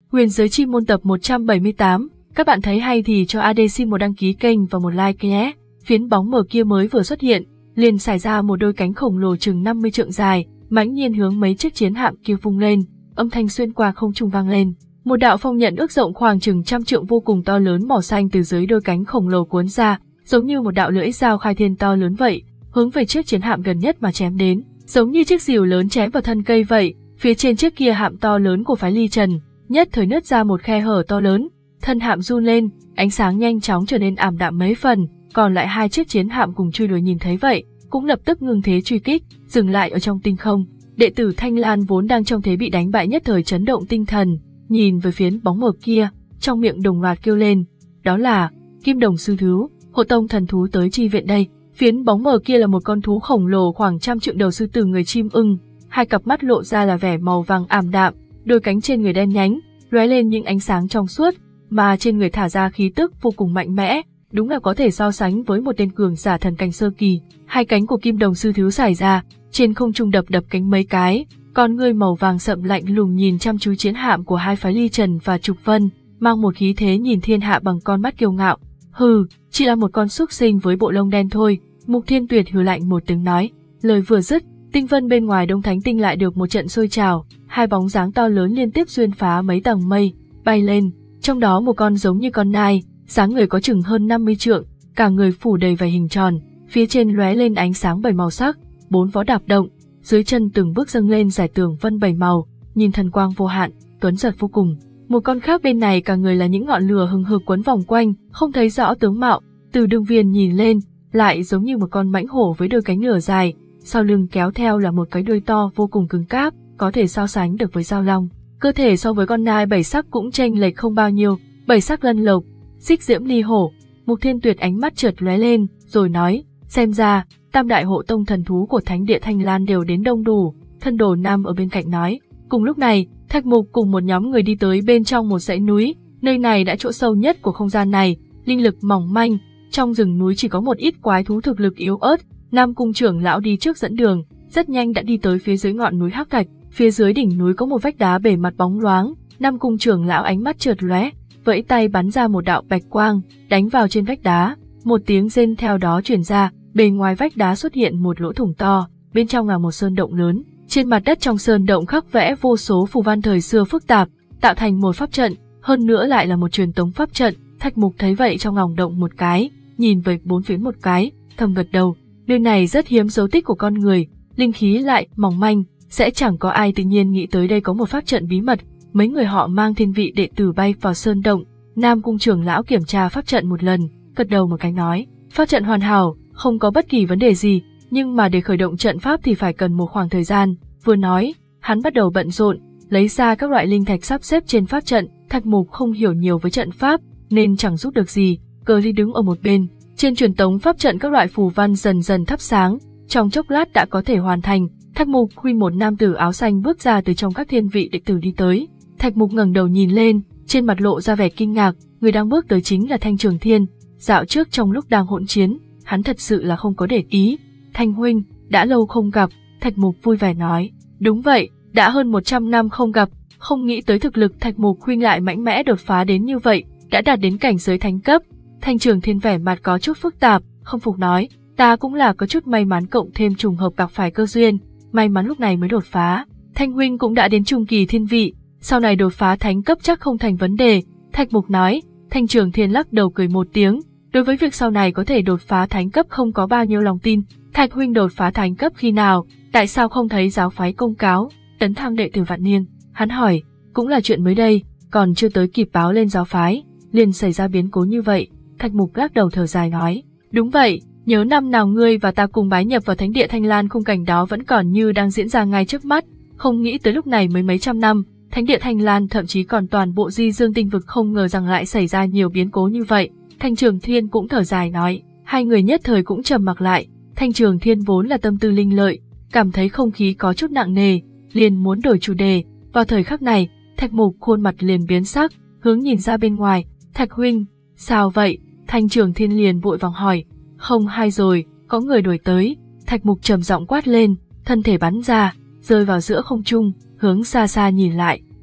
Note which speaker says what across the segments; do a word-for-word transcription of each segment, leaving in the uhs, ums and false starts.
Speaker 1: Huyền giới chi môn tập một trăm bảy mươi tám, các bạn thấy hay thì cho a đê xin một đăng ký kênh và một like nhé. Phiến bóng mờ kia mới vừa xuất hiện, liền xảy ra một đôi cánh khổng lồ chừng năm mươi trượng dài, mãnh nhiên hướng mấy chiếc chiến hạm kia vung lên, âm thanh xuyên qua không trung vang lên. Một đạo phong nhận ước rộng khoảng chừng trăm trượng vô cùng to lớn màu xanh từ dưới đôi cánh khổng lồ cuốn ra, giống như một đạo lưỡi dao khai thiên to lớn vậy, hướng về chiếc chiến hạm gần nhất mà chém đến, giống như chiếc rìu lớn chém vào thân cây vậy. Phía trên chiếc kia hạm to lớn của phái Ly Trần, nhất thời nứt ra một khe hở to lớn, thân hạm run lên, ánh sáng nhanh chóng trở nên ảm đạm mấy phần, còn lại hai chiếc chiến hạm cùng truy đuổi nhìn thấy vậy, cũng lập tức ngừng thế truy kích, dừng lại ở trong tinh không. Đệ tử Thanh Lan vốn đang trong thế bị đánh bại nhất thời chấn động tinh thần, nhìn về phiến bóng mờ kia, trong miệng đồng loạt kêu lên, đó là Kim Đồng sư thú, hộ tông thần thú tới chi viện đây. Phiến bóng mờ kia là một con thú khổng lồ khoảng trăm trượng đầu sư tử người chim ưng, hai cặp mắt lộ ra là vẻ màu vàng ảm đạm, đôi cánh trên người đen nhánh, lóe lên những ánh sáng trong suốt, mà trên người thả ra khí tức vô cùng mạnh mẽ, đúng là có thể so sánh với một tên cường giả thần cảnh sơ kỳ. Hai cánh của Kim Đồng sư thú xải ra, trên không trung đập đập cánh mấy cái, con ngươi màu vàng sậm lạnh lùng nhìn chăm chú chiến hạm của hai phái Ly Trần và Trục Vân, mang một khí thế nhìn thiên hạ bằng con mắt kiêu ngạo. Hừ, chỉ là một con súc sinh với bộ lông đen thôi. Mục Thiên Tuyệt hừ lạnh một tiếng nói. Lời vừa dứt, tinh vân bên ngoài Đông Thánh Tinh lại được một trận sôi trào, hai bóng dáng to lớn liên tiếp xuyên phá mấy tầng mây, bay lên, trong đó một con giống như con nai, dáng người có chừng hơn năm mươi trượng, cả người phủ đầy vảy hình tròn, phía trên lóe lên ánh sáng bảy màu sắc, bốn vó đạp động, dưới chân từng bước dâng lên giải tường vân bảy màu, nhìn thần quang vô hạn, tuấn giật vô cùng. Một con khác bên này cả người là những ngọn lửa hừng hực quấn vòng quanh, không thấy rõ tướng mạo, từ đường viền nhìn lên, lại giống như một con mãnh hổ với đôi cánh lửa dài, sau lưng kéo theo là một cái đuôi to vô cùng cứng cáp, có thể so sánh được với dao long. Cơ thể so với con nai bảy sắc cũng chênh lệch không bao nhiêu, bảy sắc lân lộc, xích diễm ly hổ. Mục Thiên Tuyệt ánh mắt chợt lóe lên, rồi nói, xem ra, tam đại hộ tông thần thú của Thánh địa Thanh Lan đều đến đông đủ. Thân Đồ Nam ở bên cạnh nói. Cùng lúc này, Thạch Mục cùng một nhóm người đi tới bên trong một dãy núi, nơi này đã chỗ sâu nhất của không gian này, linh lực mỏng manh, trong rừng núi chỉ có một ít quái thú thực lực yếu ớt. Nam Cung trưởng lão đi trước dẫn đường, rất nhanh đã đi tới phía dưới ngọn núi hắc thạch. Phía dưới đỉnh núi có một vách đá bề mặt bóng loáng, Nam Cung trưởng lão ánh mắt chợt lóe, vẫy tay bắn ra một đạo bạch quang, đánh vào trên vách đá. Một tiếng rên theo đó truyền ra, bề ngoài vách đá xuất hiện một lỗ thủng to, bên trong là một sơn động lớn. Trên mặt đất trong sơn động khắc vẽ vô số phù văn thời xưa phức tạp, tạo thành một pháp trận, hơn nữa lại là một truyền tống pháp trận. Thạch Mục thấy vậy trong lòng động một cái, nhìn về bốn phía một cái, thầm gật đầu. Nơi này rất hiếm dấu tích của con người, linh khí lại mỏng manh, sẽ chẳng có ai tự nhiên nghĩ tới đây có một pháp trận bí mật. Mấy người họ mang thiên vị đệ tử bay vào sơn động. Nam Cung trưởng lão kiểm tra pháp trận một lần, gật đầu một cái nói, pháp trận hoàn hảo, không có bất kỳ vấn đề gì, nhưng mà để khởi động trận pháp thì phải cần một khoảng thời gian. Vừa nói, hắn bắt đầu bận rộn, lấy ra các loại linh thạch sắp xếp trên pháp trận. Thạch Mục không hiểu nhiều với trận pháp, nên chẳng giúp được gì. Cờ Ly đứng ở một bên, trên truyền tống pháp trận các loại phù văn dần dần thắp sáng, trong chốc lát đã có thể hoàn thành. Thạch Mục huy một nam tử áo xanh bước ra từ trong các thiên vị đệ tử đi tới. Thạch Mục ngẩng đầu nhìn lên, trên mặt lộ ra vẻ kinh ngạc, người đang bước tới chính là Thanh Trường Thiên. Dạo trước trong lúc đang hỗn chiến, hắn thật sự là không có để ý. Thanh huynh, đã lâu không gặp. Thạch Mục vui vẻ nói. Đúng vậy, đã hơn một trăm năm không gặp, không nghĩ tới thực lực Thạch Mục huynh lại mạnh mẽ đột phá đến như vậy, đã đạt đến cảnh giới thánh cấp. Thanh Trường Thiên vẻ mặt có chút phức tạp, không phục nói, ta cũng là có chút may mắn cộng thêm trùng hợp gặp phải cơ duyên, may mắn lúc này mới đột phá. Thanh huynh cũng đã đến trung kỳ thiên vị, sau này đột phá thánh cấp chắc không thành vấn đề. Thạch Mục nói. Thanh Trường Thiên lắc đầu cười một tiếng, đối với việc sau này có thể đột phá thánh cấp không có bao nhiêu lòng tin. Thạch huynh đột phá thánh cấp khi nào, tại sao không thấy giáo phái công cáo tấn thăng đệ tử vạn niên? Hắn hỏi. Cũng là chuyện mới đây, còn chưa tới kịp báo lên giáo phái, liền xảy ra biến cố như vậy. Thạch Mục lắc đầu thở dài nói. Đúng vậy, nhớ năm nào ngươi và ta cùng bái nhập vào Thánh địa Thanh Lan, khung cảnh đó vẫn còn như đang diễn ra ngay trước mắt, không nghĩ tới lúc này mới mấy trăm năm, Thánh địa Thanh Lan thậm chí còn toàn bộ Di Dương tinh vực không ngờ rằng lại xảy ra nhiều biến cố như vậy. Thanh Trường Thiên cũng thở dài nói. Hai người nhất thời cũng trầm mặc lại. Thanh Trường Thiên vốn là tâm tư linh lợi, cảm thấy không khí có chút nặng nề, liền muốn đổi chủ đề. Vào thời khắc này, Thạch Mục khuôn mặt liền biến sắc, hướng nhìn ra bên ngoài. Thạch huynh, sao vậy? Thanh Trường Thiên liền vội vàng hỏi. Không hay rồi, có người đuổi tới. Thạch Mục trầm giọng quát lên, thân thể bắn ra, rơi vào giữa không trung, hướng xa xa nhìn lại.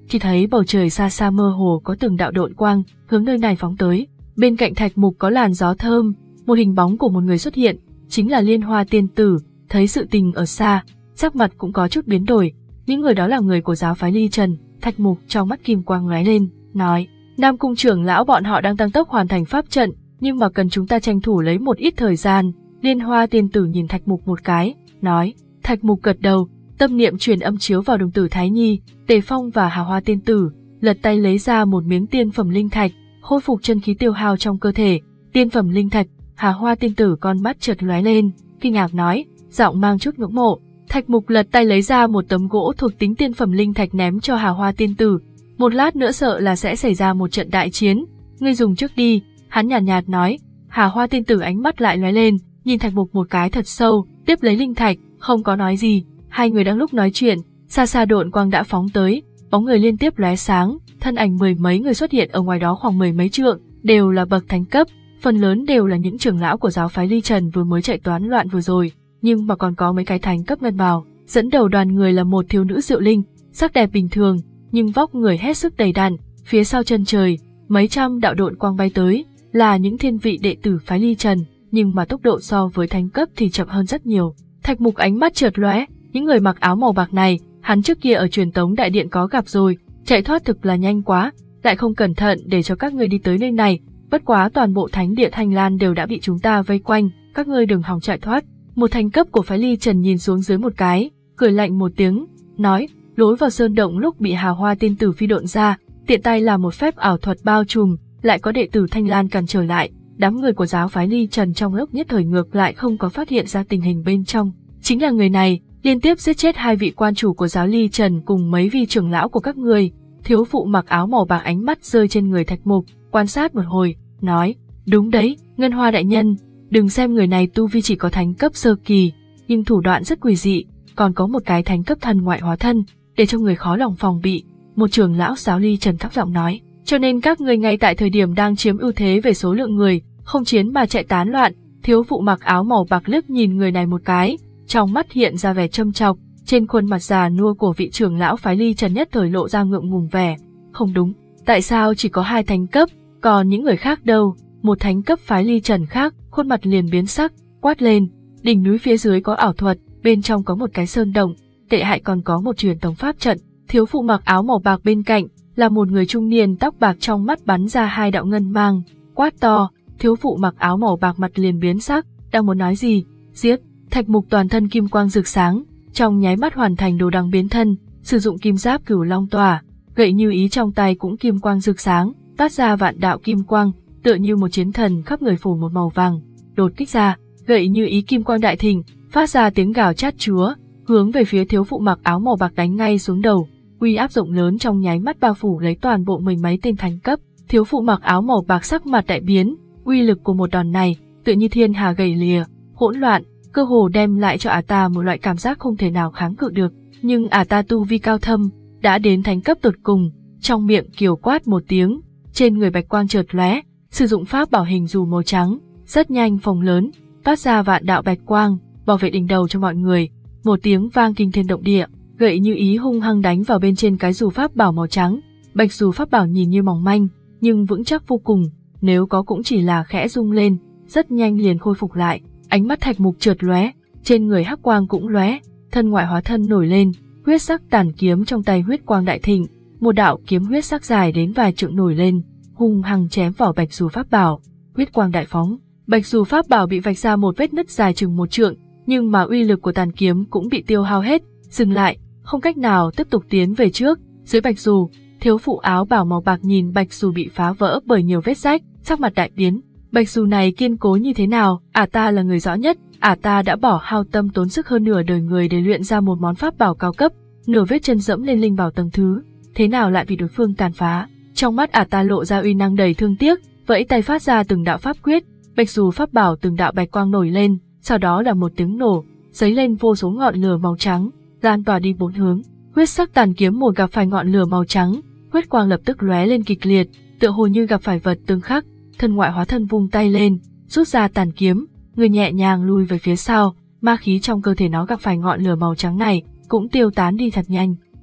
Speaker 1: chỉ thấy bầu trời xa xa mơ hồ có từng đạo độn quang hướng nơi này phóng tới. Bên cạnh thạch mục có làn gió thơm, một hình bóng của một người xuất hiện, chính là Liên Hoa tiên tử. Thấy sự tình ở xa, sắc mặt cũng có chút biến đổi. Những người đó là người của giáo phái Ly Trần. Thạch mục trong mắt kim quang lóe lên, nói: Nam cung trưởng lão bọn họ đang tăng tốc hoàn thành pháp trận, nhưng mà cần chúng ta tranh thủ lấy một ít thời gian. Liên Hoa tiên tử nhìn Thạch mục một cái, nói. Thạch mục gật đầu, tâm niệm truyền âm chiếu vào đồng tử Thái Nhi, Tề Phong và Hà Hoa tiên tử, lật tay lấy ra một miếng tiên phẩm linh thạch, khôi phục chân khí tiêu hao trong cơ thể. Tiên phẩm linh thạch. Hà Hoa tiên tử con mắt chợt lóe lên, kinh ngạc nói, giọng mang chút ngưỡng mộ. Thạch mục lật tay lấy ra một tấm gỗ thuộc tính tiên phẩm linh thạch ném cho Hà Hoa tiên tử. Một lát nữa sợ là sẽ xảy ra một trận đại chiến, ngươi dùng trước đi, hắn nhàn nhạt, nhạt nói. Hà Hoa tiên tử ánh mắt lại lóe lên, nhìn Thạch mục một cái thật sâu, tiếp lấy linh thạch, không có nói gì. Hai người đang lúc nói chuyện, xa xa độn quang đã phóng tới, bóng người liên tiếp lóe sáng, thân ảnh mười mấy người xuất hiện ở ngoài đó khoảng mười mấy trượng, đều là bậc thánh cấp, phần lớn đều là những trưởng lão của giáo phái Ly Trần vừa mới chạy toán loạn vừa rồi, nhưng mà còn có mấy cái thánh cấp ngân bào. Dẫn đầu đoàn người là một thiếu nữ Diệu Linh, sắc đẹp bình thường, nhưng vóc người hết sức đầy đặn. Phía sau chân trời, mấy trăm đạo độn quang bay tới, là những thiên vị đệ tử phái Ly Trần, nhưng mà tốc độ so với thánh cấp thì chậm hơn rất nhiều. Thạch mục ánh mắt chợt lóe, những người mặc áo màu bạc này, hắn trước kia ở truyền tống đại điện có gặp rồi, chạy thoát thực là nhanh quá, lại không cẩn thận để cho các ngươi đi tới nơi này. Bất quá toàn bộ thánh địa Thanh Lan đều đã bị chúng ta vây quanh, các ngươi đừng hòng chạy thoát. Một thánh cấp của phái Ly Trần nhìn xuống dưới một cái, cười lạnh một tiếng, nói, lối vào sơn động lúc bị Hà Hoa tiên tử phi độn ra, tiện tay là một phép ảo thuật bao trùm, lại có đệ tử Thanh Lan cản trở lại, đám người của giáo phái Ly Trần trong lúc nhất thời ngược lại không có phát hiện ra tình hình bên trong. Chính là người này, liên tiếp giết chết hai vị quan chủ của giáo Ly Trần cùng mấy vị trưởng lão của các người. Thiếu phụ mặc áo màu bạc ánh mắt rơi trên người Thạch mục, quan sát một hồi, nói, đúng đấy, Ngân Hoa đại nhân, đừng xem người này tu vi chỉ có thánh cấp sơ kỳ, nhưng thủ đoạn rất quỷ dị, còn có một cái thánh cấp thần ngoại hóa thân, để cho người khó lòng phòng bị. Một trưởng lão giáo Ly Trần thấp giọng nói, cho nên các người ngay tại thời điểm đang chiếm ưu thế về số lượng người, không chiến mà chạy tán loạn. Thiếu phụ mặc áo màu bạc liếc nhìn người này một cái, trong mắt hiện ra vẻ châm chọc, trên khuôn mặt già nua của vị trưởng lão phái Ly Trần nhất thời lộ ra ngượng ngùng vẻ. Không đúng, tại sao chỉ có hai thánh cấp, còn những người khác đâu? Một thánh cấp phái Ly Trần khác, khuôn mặt liền biến sắc, quát lên, đỉnh núi phía dưới có ảo thuật, bên trong có một cái sơn động, tệ hại còn có một truyền tống pháp trận. Thiếu phụ mặc áo màu bạc bên cạnh là một người trung niên tóc bạc, trong mắt bắn ra hai đạo ngân mang, quát to. Thiếu phụ mặc áo màu bạc mặt liền biến sắc, đang muốn nói gì, giết. Thạch mục toàn thân kim quang rực sáng, trong nháy mắt hoàn thành đồ đằng biến thân, sử dụng kim giáp cửu long tỏa, gậy như ý trong tay cũng kim quang rực sáng, phát ra vạn đạo kim quang, tựa như một chiến thần khắp người phủ một màu vàng. Đột kích ra, gậy như ý kim quang đại thịnh, phát ra tiếng gào chát chúa, hướng về phía thiếu phụ mặc áo màu bạc đánh ngay xuống đầu. Uy áp rộng lớn trong nháy mắt bao phủ lấy toàn bộ mười mấy tên thánh cấp. Thiếu phụ mặc áo màu bạc sắc mặt đại biến, uy lực của một đòn này tựa như thiên hà gầy lìa, hỗn loạn, cơ hồ đem lại cho ả ta một loại cảm giác không thể nào kháng cự được. Nhưng ả ta tu vi cao thâm, đã đến thánh cấp tột cùng, trong miệng kiều quát một tiếng, trên người bạch quang chợt lóe, sử dụng pháp bảo hình dù màu trắng, rất nhanh phồng lớn, phát ra vạn đạo bạch quang, bảo vệ đỉnh đầu cho mọi người. Một tiếng vang kinh thiên động địa, gậy như ý hung hăng đánh vào bên trên cái dù pháp bảo màu trắng. Bạch dù pháp bảo nhìn như mỏng manh, nhưng vững chắc vô cùng, nếu có cũng chỉ là khẽ rung lên, rất nhanh liền khôi phục lại. Ánh mắt Thạch mục chợt lóe, trên người hắc quang cũng lóe, thân ngoại hóa thân nổi lên, huyết sắc tàn kiếm trong tay huyết quang đại thịnh, một đạo kiếm huyết sắc dài đến vài trượng nổi lên, hung hăng chém vào bạch dù pháp bảo. Huyết quang đại phóng, bạch dù pháp bảo bị vạch ra một vết nứt dài chừng một trượng, nhưng mà uy lực của tàn kiếm cũng bị tiêu hao hết, dừng lại, không cách nào tiếp tục tiến về trước. Dưới bạch dù, thiếu phụ áo bào màu bạc nhìn bạch dù bị phá vỡ bởi nhiều vết rách, sắc mặt đại biến. Bạch dù này kiên cố như thế nào, ả ta là người rõ nhất, ả ta đã bỏ hao tâm tốn sức hơn nửa đời người để luyện ra một món pháp bảo cao cấp, nửa vết chân dẫm lên linh bảo tầng thứ, thế nào lại bị đối phương tàn phá. Trong mắt ả ta lộ ra uy năng đầy thương tiếc, vẫy tay phát ra từng đạo pháp quyết, bạch dù pháp bảo từng đạo bạch quang nổi lên, sau đó là một tiếng nổ, giấy lên vô số ngọn lửa màu trắng, lan tỏa đi bốn hướng. Huyết sắc tàn kiếm một gặp phải ngọn lửa màu trắng, huyết quang lập tức lóe lên kịch liệt, tựa hồ như gặp phải vật tương khắc. Thân ngoại hóa thân vung tay lên, rút ra tàn kiếm, người nhẹ nhàng lùi về phía sau, ma khí trong cơ thể nó gặp phải ngọn lửa màu trắng này cũng tiêu tán đi thật nhanh.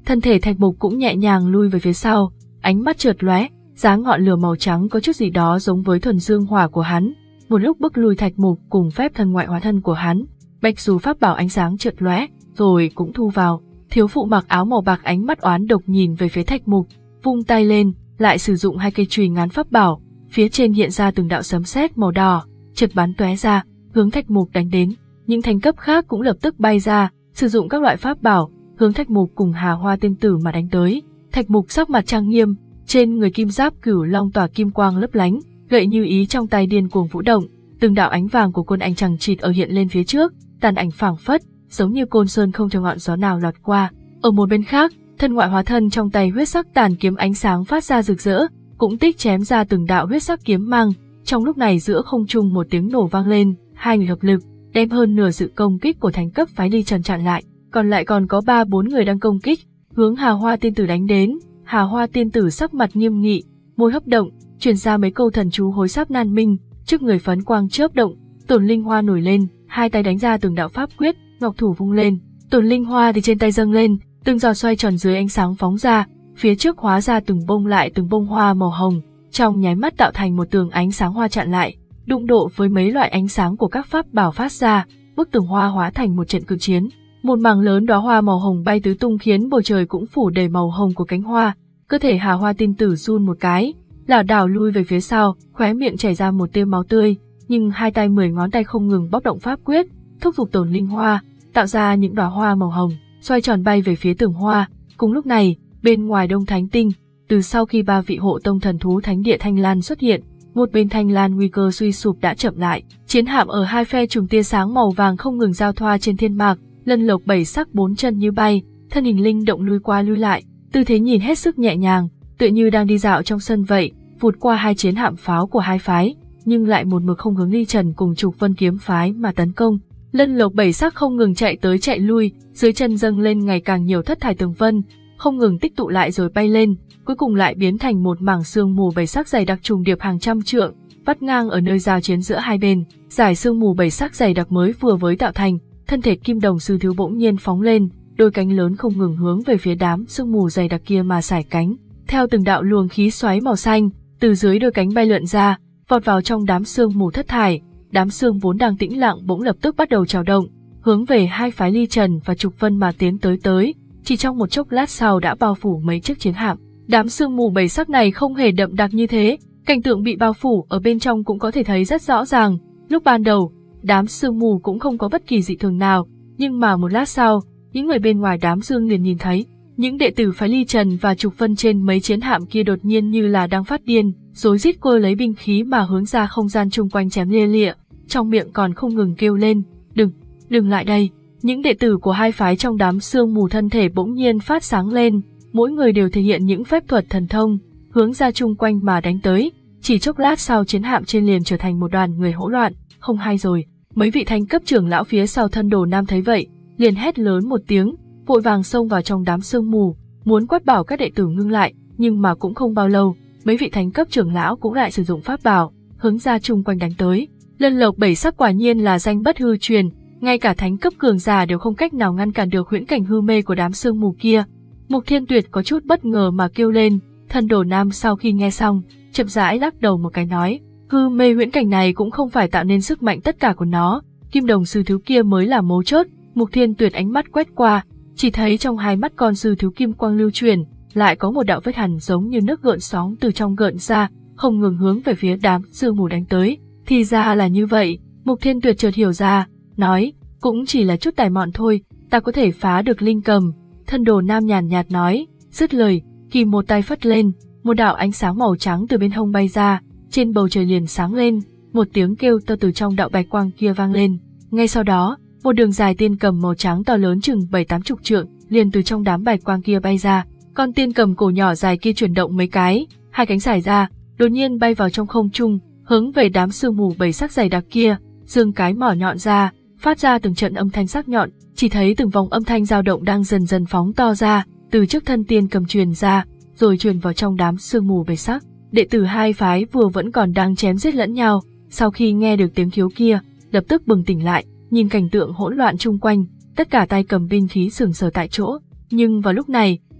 Speaker 1: thân thể Thạch Mục cũng nhẹ nhàng lui về phía sau, ánh mắt chợt lóe, dáng ngọn lửa màu trắng có chút gì đó giống với thuần dương hỏa của hắn, một lúc bức lui Thạch Mục cùng phép thân ngoại hóa thân của hắn. Bạch dù pháp bảo ánh sáng chợt lóe, rồi cũng thu vào. Thiếu phụ mặc áo màu bạc ánh mắt oán độc nhìn về phía Thạch Mục, vung tay lên, lại sử dụng hai cây chùy ngắn pháp bảo, phía trên hiện ra từng đạo sấm sét màu đỏ, chợt bắn tóe ra, hướng Thạch Mục đánh đến. Những thánh cấp khác cũng lập tức bay ra, sử dụng các loại pháp bảo, hướng Thạch Mục cùng Hà Hoa tiên tử mà đánh tới. Thạch Mục sắc mặt trang nghiêm, trên người kim giáp cửu long tỏa kim quang lấp lánh, gậy như ý trong tay điên cuồng vũ động, từng đạo ánh vàng của quân ảnh chằng chịt ở hiện lên phía trước, tàn ảnh phảng phất, giống như côn sơn không cho ngọn gió nào lọt qua. Ở một bên khác, thân ngoại hóa thân trong tay huyết sắc tàn kiếm ánh sáng phát ra rực rỡ, cũng tích chém ra từng đạo huyết sắc kiếm mang. Trong lúc này giữa không trung một tiếng nổ vang lên, hai người hợp lực, đem hơn nửa sự công kích của thánh cấp phái Ly Trần chặn lại, còn lại còn có ba bốn người đang công kích, hướng Hà Hoa tiên tử đánh đến. Hà Hoa tiên tử sắc mặt nghiêm nghị, môi hấp động, truyền ra mấy câu thần chú hối sáp nan minh, trước người phấn quang chớp động, Tổn Linh Hoa nổi lên, hai tay đánh ra từng đạo pháp quyết, ngọc thủ vung lên, Tổn Linh Hoa thì trên tay dâng lên, từng giọt xoay tròn dưới ánh sáng phóng ra, phía trước hóa ra từng bông lại từng bông hoa màu hồng, trong nháy mắt tạo thành một tường ánh sáng hoa chặn lại, đụng độ với mấy loại ánh sáng của các pháp bảo phát ra, bức tường hoa hóa thành một trận cự chiến. Một mảng lớn đóa hoa màu hồng bay tứ tung khiến bầu trời cũng phủ đầy màu hồng của cánh hoa. Cơ thể Hà Hoa tiên tử run một cái, lảo đảo lui về phía sau, khóe miệng chảy ra một tia máu tươi, nhưng hai tay mười ngón tay không ngừng bóp động pháp quyết, thúc giục Tổn Linh Hoa, tạo ra những đóa hoa màu hồng, xoay tròn bay về phía tường hoa. Cùng lúc này, bên ngoài Đông Thánh Tinh, từ sau khi ba vị hộ tông thần thú thánh địa Thanh Lan xuất hiện, một bên Thanh Lan nguy cơ suy sụp đã chậm lại, chiến hạm ở hai phe trùng tia sáng màu vàng không ngừng giao thoa trên thiên mạc, Lân Lộc bảy sắc bốn chân như bay, thân hình linh động lui qua lui lại, tư thế nhìn hết sức nhẹ nhàng, tựa như đang đi dạo trong sân vậy, vụt qua hai chiến hạm pháo của hai phái, nhưng lại một mực không hướng Ly Trần cùng Trục Vân kiếm phái mà tấn công. Lân Lộc bảy sắc không ngừng chạy tới chạy lui, dưới chân dâng lên ngày càng nhiều thất thải tường vân, không ngừng tích tụ lại rồi bay lên, cuối cùng lại biến thành một mảng sương mù bảy sắc dày đặc trùng điệp hàng trăm trượng, vắt ngang ở nơi giao chiến giữa hai bên. Giải sương mù bảy sắc dày đặc mới vừa mới tạo thành, thân thể Kim Đồng sư thiếu bỗng nhiên phóng lên, đôi cánh lớn không ngừng hướng về phía đám sương mù dày đặc kia mà sải cánh. Theo từng đạo luồng khí xoáy màu xanh, từ dưới đôi cánh bay lượn ra, vọt vào trong đám sương mù thất thải. Đám sương vốn đang tĩnh lặng bỗng lập tức bắt đầu trào động, hướng về hai phái Ly Trần và Trục Vân mà tiến tới tới. Chỉ trong một chốc lát sau đã bao phủ mấy chiếc chiến hạm. Đám sương mù bảy sắc này không hề đậm đặc như thế, cảnh tượng bị bao phủ ở bên trong cũng có thể thấy rất rõ ràng. Lúc ban đầu, đám sương mù cũng không có bất kỳ dị thường nào, nhưng mà một lát sau, những người bên ngoài đám sương liền nhìn thấy, những đệ tử phái Ly Trần và Trục Vân trên mấy chiến hạm kia đột nhiên như là đang phát điên, rối rít cơ lấy binh khí mà hướng ra không gian chung quanh chém lia lịa, trong miệng còn không ngừng kêu lên, đừng, đừng lại đây. Những đệ tử của hai phái trong đám sương mù thân thể bỗng nhiên phát sáng lên, mỗi người đều thể hiện những phép thuật thần thông, hướng ra chung quanh mà đánh tới. Chỉ chốc lát sau chiến hạm trên liền trở thành một đoàn người hỗn loạn, không hay rồi. Mấy vị thánh cấp trưởng lão phía sau Thân Đồ Nam thấy vậy, liền hét lớn một tiếng, vội vàng xông vào trong đám sương mù, muốn quát bảo các đệ tử ngưng lại, nhưng mà cũng không bao lâu, mấy vị thánh cấp trưởng lão cũng lại sử dụng pháp bảo, hướng ra chung quanh đánh tới. Lân Lộc bảy sắc quả nhiên là danh bất hư truyền, ngay cả thánh cấp cường giả đều không cách nào ngăn cản được huyễn cảnh hư mê của đám sương mù kia. Mục Thiên Tuyệt có chút bất ngờ mà kêu lên. Thân Đồ Nam sau khi nghe xong, chậm rãi lắc đầu một cái nói, hư mê huyễn cảnh này cũng không phải tạo nên sức mạnh tất cả của nó, Kim Đồng sư thiếu kia mới là mấu chốt. Mục Thiên Tuyệt ánh mắt quét qua, chỉ thấy trong hai mắt con sư thiếu kim quang lưu truyền, lại có một đạo vết hằn giống như nước gợn sóng từ trong gợn ra, không ngừng hướng về phía đám sương mù đánh tới. Thì ra là như vậy, Mục Thiên Tuyệt chợt hiểu ra, nói, cũng chỉ là chút tài mọn thôi, ta có thể phá được linh cầm. Thân Đồ Nam nhàn nhạt nói, dứt lời, kỳ một tay phất lên, một đạo ánh sáng màu trắng từ bên hông bay ra, trên bầu trời liền sáng lên, một tiếng kêu to từ trong đạo bạch quang kia vang lên. Ngay sau đó, một đường dài tiên cầm màu trắng to lớn chừng bảy tám chục trượng, liền từ trong đám bạch quang kia bay ra. Con tiên cầm cổ nhỏ dài kia chuyển động mấy cái, hai cánh xải ra, đột nhiên bay vào trong không trung, hướng về đám sương mù bảy sắc dày đặc kia, giương cái mỏ nhọn ra, phát ra từng trận âm thanh sắc nhọn, chỉ thấy từng vòng âm thanh dao động đang dần dần phóng to ra, từ trước thân tiên cầm truyền ra, rồi truyền vào trong đám sương mù bảy sắc. Đệ tử hai phái vừa vẫn còn đang chém giết lẫn nhau, sau khi nghe được tiếng khiếu kia, lập tức bừng tỉnh lại, nhìn cảnh tượng hỗn loạn chung quanh, tất cả tay cầm binh khí sừng sờ tại chỗ. Nhưng vào lúc này,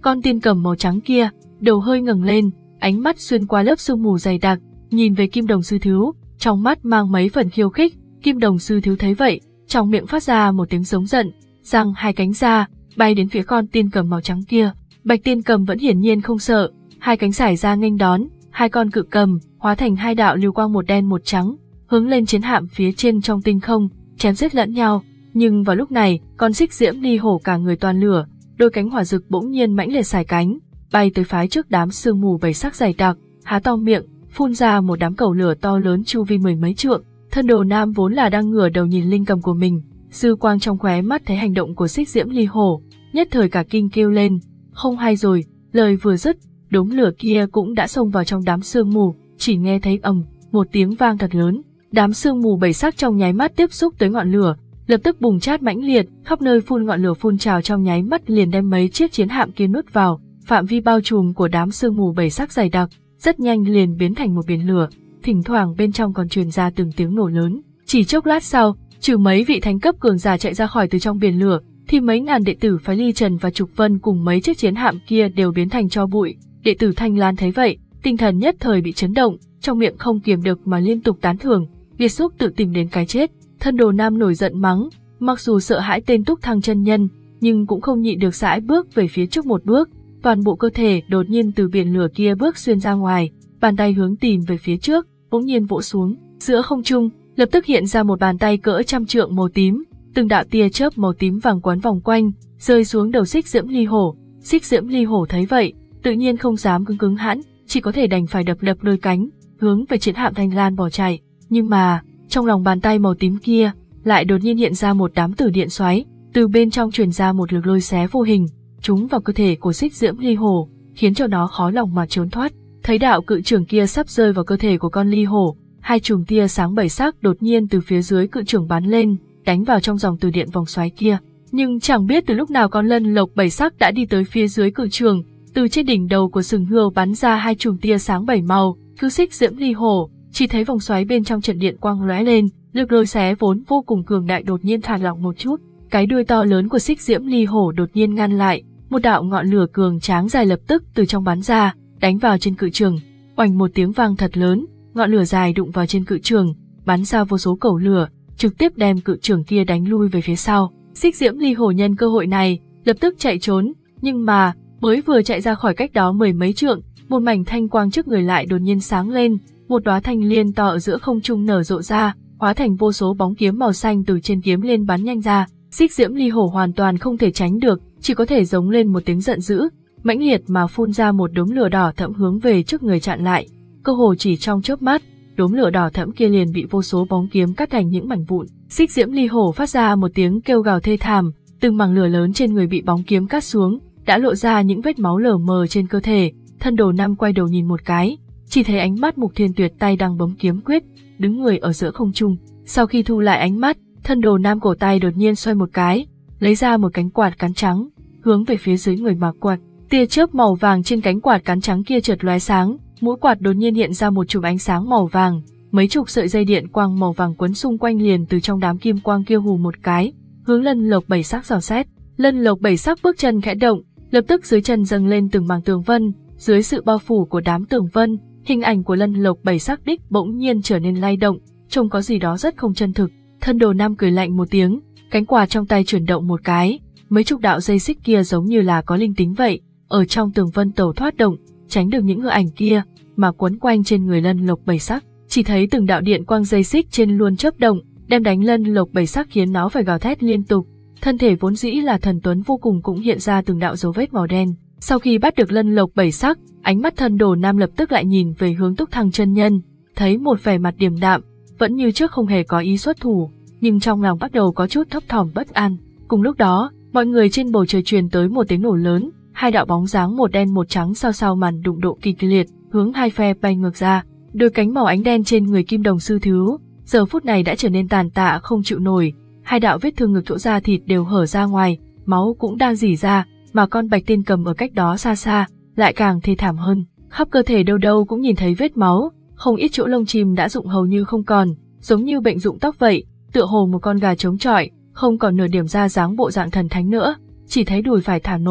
Speaker 1: Con tiên cầm màu trắng kia, đầu hơi ngẩng lên, ánh mắt xuyên qua lớp sương mù dày đặc, nhìn về Kim Đồng Sư Thiếu, trong mắt mang mấy phần khiêu khích. Kim Đồng Sư Thiếu thấy vậy, trong miệng phát ra một tiếng giống giận, giang hai cánh ra, bay đến phía con tiên cầm màu trắng kia. Bạch tiên cầm vẫn hiển nhiên không sợ, hai cánh sải ra nghênh đón, hai con cự cầm hóa thành hai đạo lưu quang một đen một trắng, hướng lên chiến hạm phía trên trong tinh không, chém giết lẫn nhau. Nhưng vào lúc này, con xích diễm ly hổ cả người toàn lửa, đôi cánh hỏa rực bỗng nhiên mãnh liệt sải cánh, bay tới phái trước đám sương mù bảy sắc dày đặc, há to miệng, phun ra một đám cầu lửa to lớn chu vi mười mấy trượng. Thân Đồ Nam vốn là đang ngửa đầu nhìn linh cầm của mình, dư quang trong khóe mắt thấy hành động của xích diễm ly hổ, nhất thời cả kinh kêu lên, không hay rồi. Lời vừa dứt, đốm lửa kia cũng đã xông vào trong đám sương mù, chỉ nghe thấy ầm một tiếng vang thật lớn, đám sương mù bảy sắc trong nháy mắt tiếp xúc tới ngọn lửa, lập tức bùng chát mãnh liệt, khắp nơi phun ngọn lửa phun trào trong nháy mắt liền đem mấy chiếc chiến hạm kia nuốt vào. Phạm vi bao trùm của đám sương mù bảy sắc dày đặc rất nhanh liền biến thành một biển lửa, thỉnh thoảng bên trong còn truyền ra từng tiếng nổ lớn. Chỉ chốc lát sau, trừ mấy vị thánh cấp cường giả chạy ra khỏi từ trong biển lửa, thì mấy ngàn đệ tử phái Ly Trần và Trục Vân cùng mấy chiếc chiến hạm kia đều biến thành tro bụi. Đệ tử Thanh Lan thấy vậy, tinh thần nhất thời bị chấn động, trong miệng không kiềm được mà liên tục tán thưởng, Liệt Xúc tự tìm đến cái chết. Thân Đồ Nam nổi giận mắng, mặc dù sợ hãi tên Túc Thăng chân nhân, nhưng cũng không nhịn được sải bước về phía trước một bước, toàn bộ cơ thể đột nhiên từ biển lửa kia bước xuyên ra ngoài, bàn tay hướng tìm về phía trước, bỗng nhiên vỗ xuống, giữa không trung lập tức hiện ra một bàn tay cỡ trăm trượng màu tím, từng đạo tia chớp màu tím vàng quấn vòng quanh, rơi xuống đầu xích diễm ly hổ. Xích diễm ly hổ thấy vậy, tự nhiên không dám cứng cứng hãn, chỉ có thể đành phải đập đập đôi cánh, hướng về chiến hạm Thanh Lan bỏ chạy. Nhưng mà trong lòng bàn tay màu tím kia lại đột nhiên hiện ra một đám tử điện xoáy, từ bên trong truyền ra một lực lôi xé vô hình, trúng vào cơ thể của xích diễm ly hổ, khiến cho nó khó lòng mà trốn thoát. Thấy đạo cự trưởng kia sắp rơi vào cơ thể của con ly hổ, hai chùm tia sáng bảy sắc đột nhiên từ phía dưới cự trưởng bắn lên, đánh vào trong dòng từ điện vòng xoáy kia. Nhưng chẳng biết từ lúc nào con lân lộc bảy sắc đã đi tới phía dưới cự trường, từ trên đỉnh đầu của sừng hươu bắn ra hai chùm tia sáng bảy màu, cứ xích diễm ly hổ, chỉ thấy vòng xoáy bên trong trận điện quang lóe lên, lực lôi xé vốn vô cùng cường đại đột nhiên thả lỏng một chút, cái đuôi to lớn của xích diễm ly hổ đột nhiên ngăn lại, một đạo ngọn lửa cường tráng dài lập tức từ trong bắn ra, đánh vào trên cự trường, oành một tiếng vang thật lớn, ngọn lửa dài đụng vào trên cự trường, bắn ra vô số cầu lửa, trực tiếp đem cự trường kia đánh lui về phía sau. Xích diễm ly hổ nhân cơ hội này, lập tức chạy trốn, nhưng mà mới vừa chạy ra khỏi cách đó mười mấy trượng, một mảnh thanh quang trước người lại đột nhiên sáng lên, một đóa thanh liên to ở giữa không trung nở rộ ra, hóa thành vô số bóng kiếm màu xanh từ trên kiếm liên bắn nhanh ra. Xích diễm ly hổ hoàn toàn không thể tránh được, chỉ có thể giống lên một tiếng giận dữ, mãnh liệt mà phun ra một đốm lửa đỏ thẫm hướng về trước người chặn lại. Cơ hồ chỉ trong chớp mắt, đốm lửa đỏ thẫm kia liền bị vô số bóng kiếm cắt thành những mảnh vụn. Xích diễm ly hổ phát ra một tiếng kêu gào thê thảm, từng mảng lửa lớn trên người bị bóng kiếm cắt xuống, đã lộ ra những vết máu lở mờ trên cơ thể. Thân Đồ Nam quay đầu nhìn một cái, chỉ thấy ánh mắt Mục Thiên Tuyệt tay đang bấm kiếm quyết, đứng người ở giữa không trung. Sau khi thu lại ánh mắt, Thân Đồ Nam cổ tay đột nhiên xoay một cái, lấy ra một cánh quạt cán trắng, hướng về phía dưới người mà quạt. Tia chớp màu vàng trên cánh quạt cán trắng kia chợt lóe sáng, mũi quạt đột nhiên hiện ra một chùm ánh sáng màu vàng, mấy chục sợi dây điện quang màu vàng quấn xung quanh liền từ trong đám kim quang kia hù một cái, hướng Lân Lộc bảy sắc dò xét. Lân Lộc bảy sắc bước chân khẽ động, lập tức dưới chân dâng lên từng mảng tường vân, dưới sự bao phủ của đám tường vân, hình ảnh của Lân Lộc bảy sắc đích bỗng nhiên trở nên lay động, trông có gì đó rất không chân thực. Thân Đồ Nam cười lạnh một tiếng, cánh quạt trong tay chuyển động một cái, mấy chục đạo dây xích kia giống như là có linh tính vậy, ở trong tường vân tẩu thoát động, tránh được những hư ảnh kia mà quấn quanh trên người Lân Lộc bảy sắc. Chỉ thấy từng đạo điện quang dây xích trên luôn chớp động, đem đánh Lân Lộc bảy sắc khiến nó phải gào thét liên tục. Thân thể vốn dĩ là thần tuấn vô cùng cũng hiện ra từng đạo dấu vết màu đen. Sau khi bắt được Lân Lộc bảy sắc, ánh mắt Thân Đồ Nam lập tức lại nhìn về hướng Túc Thăng chân nhân, thấy một vẻ mặt điềm đạm, vẫn như trước không hề có ý xuất thủ, nhưng trong lòng bắt đầu có chút thấp thỏm bất an. Cùng lúc đó, mọi người trên bầu trời truyền tới một tiếng nổ lớn, hai đạo bóng dáng một đen một trắng sao sao màn đụng độ kịch liệt, hướng hai phe bay ngược ra. Đôi cánh màu ánh đen trên người Kim Đồng sư thiếu, giờ phút này đã trở nên tàn tạ không chịu nổi, hai đạo vết thương ngực chỗ da thịt đều hở ra ngoài, máu cũng đang rỉ ra, mà con bạch tiên cầm ở cách đó xa xa, lại càng thê thảm hơn, khắp cơ thể đâu đâu cũng nhìn thấy vết máu, không ít chỗ lông chim đã rụng hầu như không còn, giống như bệnh rụng tóc vậy, tựa hồ một con gà trống trọi, không còn nửa điểm da dáng bộ dạng thần thánh nữa, chỉ thấy đùi phải thả nổi,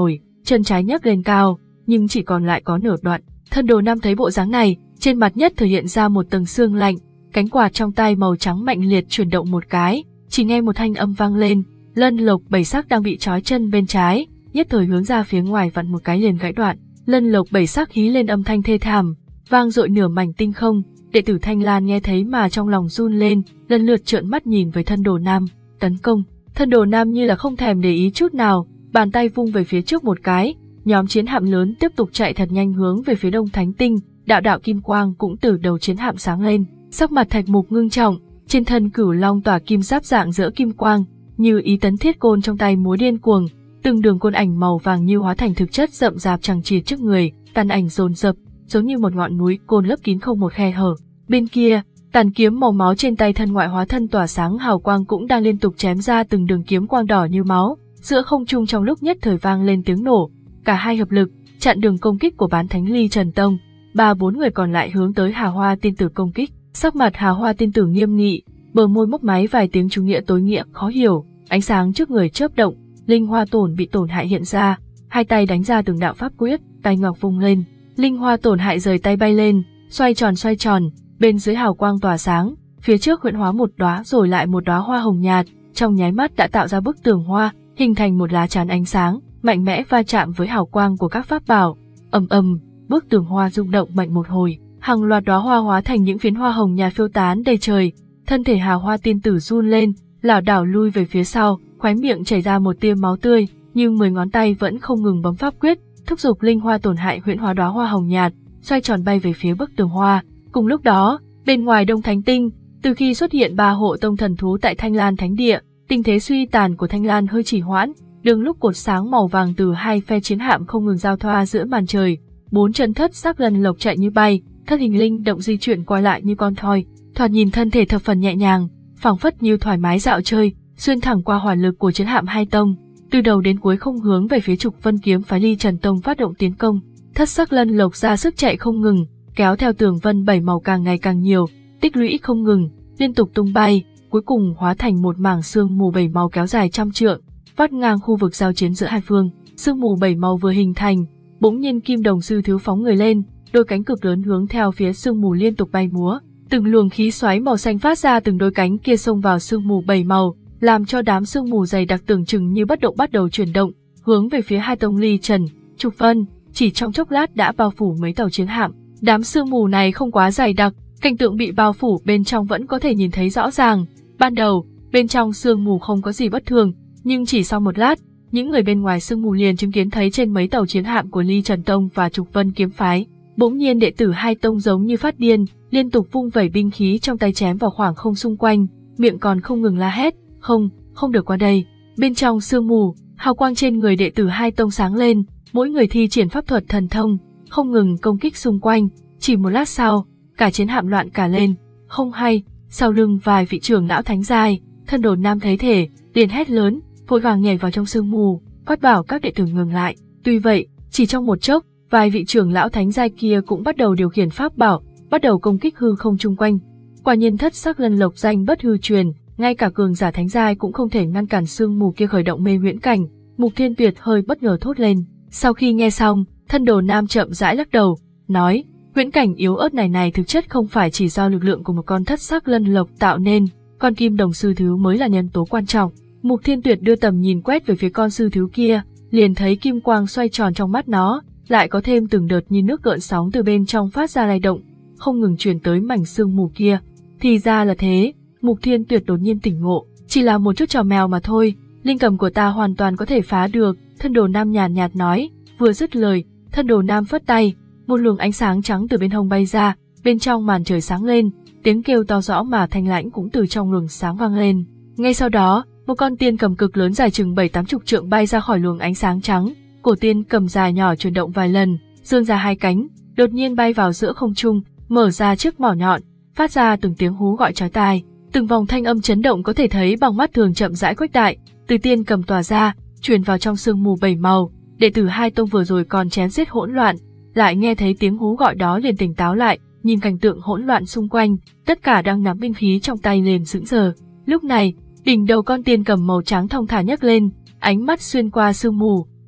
Speaker 1: chân trái nhấc lên cao, nhưng chỉ còn lại có nửa đoạn. Thân Đồ Nam thấy bộ dáng này, trên mặt nhất thể hiện ra một tầng sương lạnh, cánh quạt trong tay màu trắng mạnh liệt chuyển động một cái, chỉ nghe một thanh âm vang lên, lân lộc bảy sắc đang bị trói chân bên trái, nhất thời hướng ra phía ngoài vặn một cái liền gãy đoạn. Lân lộc bảy sắc hí lên âm thanh thê thảm, vang dội nửa mảnh tinh không. Đệ tử Thanh Lan nghe thấy mà trong lòng run lên, lần lượt trợn mắt nhìn với Thân Đồ Nam. Tấn công. Thân Đồ Nam như là không thèm để ý chút nào, bàn tay vung về phía trước một cái, nhóm chiến hạm lớn tiếp tục chạy thật nhanh hướng về phía Đông Thánh Tinh. Đạo đạo kim quang cũng từ đầu chiến hạm sáng lên, sắc mặt Thạch Mục ngưng trọng, trên thân Cửu Long tỏa kim giáp dạng dỡ kim quang, như ý tấn thiết côn trong tay múa điên cuồng, từng đường côn ảnh màu vàng như hóa thành thực chất rậm rạp chằng chịt trước người, tàn ảnh dồn dập, giống như một ngọn núi côn lấp kín không một khe hở. Bên kia, tàn kiếm màu máu trên tay thân ngoại hóa thân tỏa sáng hào quang cũng đang liên tục chém ra từng đường kiếm quang đỏ như máu, giữa không trung trong lúc nhất thời vang lên tiếng nổ, cả hai hợp lực chặn đường công kích của Bán Thánh Ly Trần Tông. Ba bốn người còn lại hướng tới Hà Hoa Tiên Tử công kích. Sắc mặt Hà Hoa Tiên Tử nghiêm nghị, bờ môi mấp máy vài tiếng chú nghĩa tối nghĩa khó hiểu, ánh sáng trước người chớp động, linh hoa tổn bị tổn hại hiện ra, hai tay đánh ra từng đạo pháp quyết, tay ngọc vung lên, linh hoa tổn hại rời tay bay lên, xoay tròn xoay tròn, bên dưới hào quang tỏa sáng, phía trước huyễn hóa một đóa rồi lại một đóa hoa hồng nhạt, trong nháy mắt đã tạo ra bức tường hoa, hình thành một lá chắn ánh sáng, mạnh mẽ va chạm với hào quang của các pháp bảo. Ầm ầm, bức tường hoa rung động mạnh một hồi, hàng loạt đóa hoa hóa thành những phiến hoa hồng nhạt phiêu tán đầy trời. Thân thể Hà Hoa Tiên Tử run lên, lảo đảo lui về phía sau, khóe miệng chảy ra một tia máu tươi, nhưng mười ngón tay vẫn không ngừng bấm pháp quyết, thúc giục linh hoa tổn hại huyễn hóa đóa hoa hồng nhạt, xoay tròn bay về phía bức tường hoa. Cùng lúc đó, bên ngoài Đông Thánh Tinh, từ khi xuất hiện ba hộ tông thần thú tại Thanh Lan Thánh Địa, tình thế suy tàn của Thanh Lan hơi trì hoãn, đường lúc cột sáng màu vàng từ hai phe chiến hạm không ngừng giao thoa giữa màn trời, bốn chân thất sắc lân lộc chạy như bay, thân hình linh động di chuyển qua lại như con thoi, thoạt nhìn thân thể thập phần nhẹ nhàng, phảng phất như thoải mái dạo chơi, xuyên thẳng qua hỏa lực của chiến hạm hai tông, từ đầu đến cuối không hướng về phía Trục Vân kiếm phái Ly Trần Tông phát động tiến công. Thất sắc lân lộc ra sức chạy không ngừng, kéo theo tường vân bảy màu càng ngày càng nhiều, tích lũy không ngừng, liên tục tung bay, cuối cùng hóa thành một mảng sương mù bảy màu kéo dài trăm trượng, vắt ngang khu vực giao chiến giữa hai phương. Sương mù bảy màu vừa hình thành, bỗng nhiên Kim Đồng Sư Thiếu phóng người lên, đôi cánh cực lớn hướng theo phía sương mù liên tục bay múa, từng luồng khí xoáy màu xanh phát ra từng đôi cánh kia xông vào sương mù bảy màu, làm cho đám sương mù dày đặc tưởng chừng như bất động bắt đầu chuyển động, hướng về phía hai tông Ly Trần, Trục Vân, chỉ trong chốc lát đã bao phủ mấy tàu chiến hạm. Đám sương mù này không quá dày đặc, cảnh tượng bị bao phủ bên trong vẫn có thể nhìn thấy rõ ràng. Ban đầu, bên trong sương mù không có gì bất thường, nhưng chỉ sau một lát, những người bên ngoài sương mù liền chứng kiến thấy trên mấy tàu chiến hạm của Ly Trần Tông và Trục Vân kiếm phái, bỗng nhiên đệ tử hai tông giống như phát điên, liên tục vung vẩy binh khí trong tay chém vào khoảng không xung quanh, miệng còn không ngừng la hét, "Không, không được qua đây." Bên trong sương mù, hào quang trên người đệ tử hai tông sáng lên, mỗi người thi triển pháp thuật thần thông, không ngừng công kích xung quanh. Chỉ một lát sau, cả chiến hạm loạn cả lên. Không hay, sau lưng vài vị trưởng lão thánh giai, Thân Đồ Nam thấy thể, liền hét lớn, vội vàng nhảy vào trong sương mù, quát bảo các đệ tử ngừng lại. Tuy vậy, chỉ trong một chốc, vài vị trưởng lão thánh giai kia cũng bắt đầu điều khiển pháp bảo, bắt đầu công kích hư không chung quanh. Quả nhiên thất sắc lân lộc danh bất hư truyền, ngay cả cường giả thánh giai cũng không thể ngăn cản sương mù kia khởi động mê huyễn cảnh. Mục Thiên Tuyệt hơi bất ngờ thốt lên. Sau khi nghe xong, Thân Đồ Nam chậm rãi lắc đầu, nói, huyễn cảnh yếu ớt này này thực chất không phải chỉ do lực lượng của một con thất sắc lân lộc tạo nên, con Kim Đồng Sư Thiếu mới là nhân tố quan trọng. Mục Thiên Tuyệt đưa tầm nhìn quét về phía con sư thiếu kia, liền thấy kim quang xoay tròn trong mắt nó, lại có thêm từng đợt như nước gợn sóng từ bên trong phát ra lay động, không ngừng truyền tới mảnh sương mù kia. Thì ra là thế, Mục Thiên Tuyệt đột nhiên tỉnh ngộ, chỉ là một chút trò mèo mà thôi, linh cầm của ta hoàn toàn có thể phá được. Thân Đồ Nam nhàn nhạt nói, vừa dứt lời, Thân Đồ Nam phất tay, một luồng ánh sáng trắng từ bên hông bay ra, bên trong màn trời sáng lên, tiếng kêu to rõ mà thanh lãnh cũng từ trong luồng sáng vang lên. Ngay sau đó, một con tiên cầm cực lớn dài chừng bảy tám chục trượng bay ra khỏi luồng ánh sáng trắng, cổ tiên cầm dài nhỏ chuyển động vài lần, dương ra hai cánh, đột nhiên bay vào giữa không trung, mở ra chiếc mỏ nhọn, phát ra từng tiếng hú gọi chói tai, từng vòng thanh âm chấn động có thể thấy bằng mắt thường chậm rãi khuếch đại, từ tiên cầm tỏa ra, truyền vào trong sương mù bảy màu. Đệ tử hai tông vừa rồi còn chém giết hỗn loạn, lại nghe thấy tiếng hú gọi đó liền tỉnh táo lại, nhìn cảnh tượng hỗn loạn xung quanh, tất cả đang nắm binh khí trong tay liền sững sờ. Lúc này, đỉnh đầu con tiên cầm màu trắng thong thả nhấc lên, ánh mắt xuyên qua sương mù,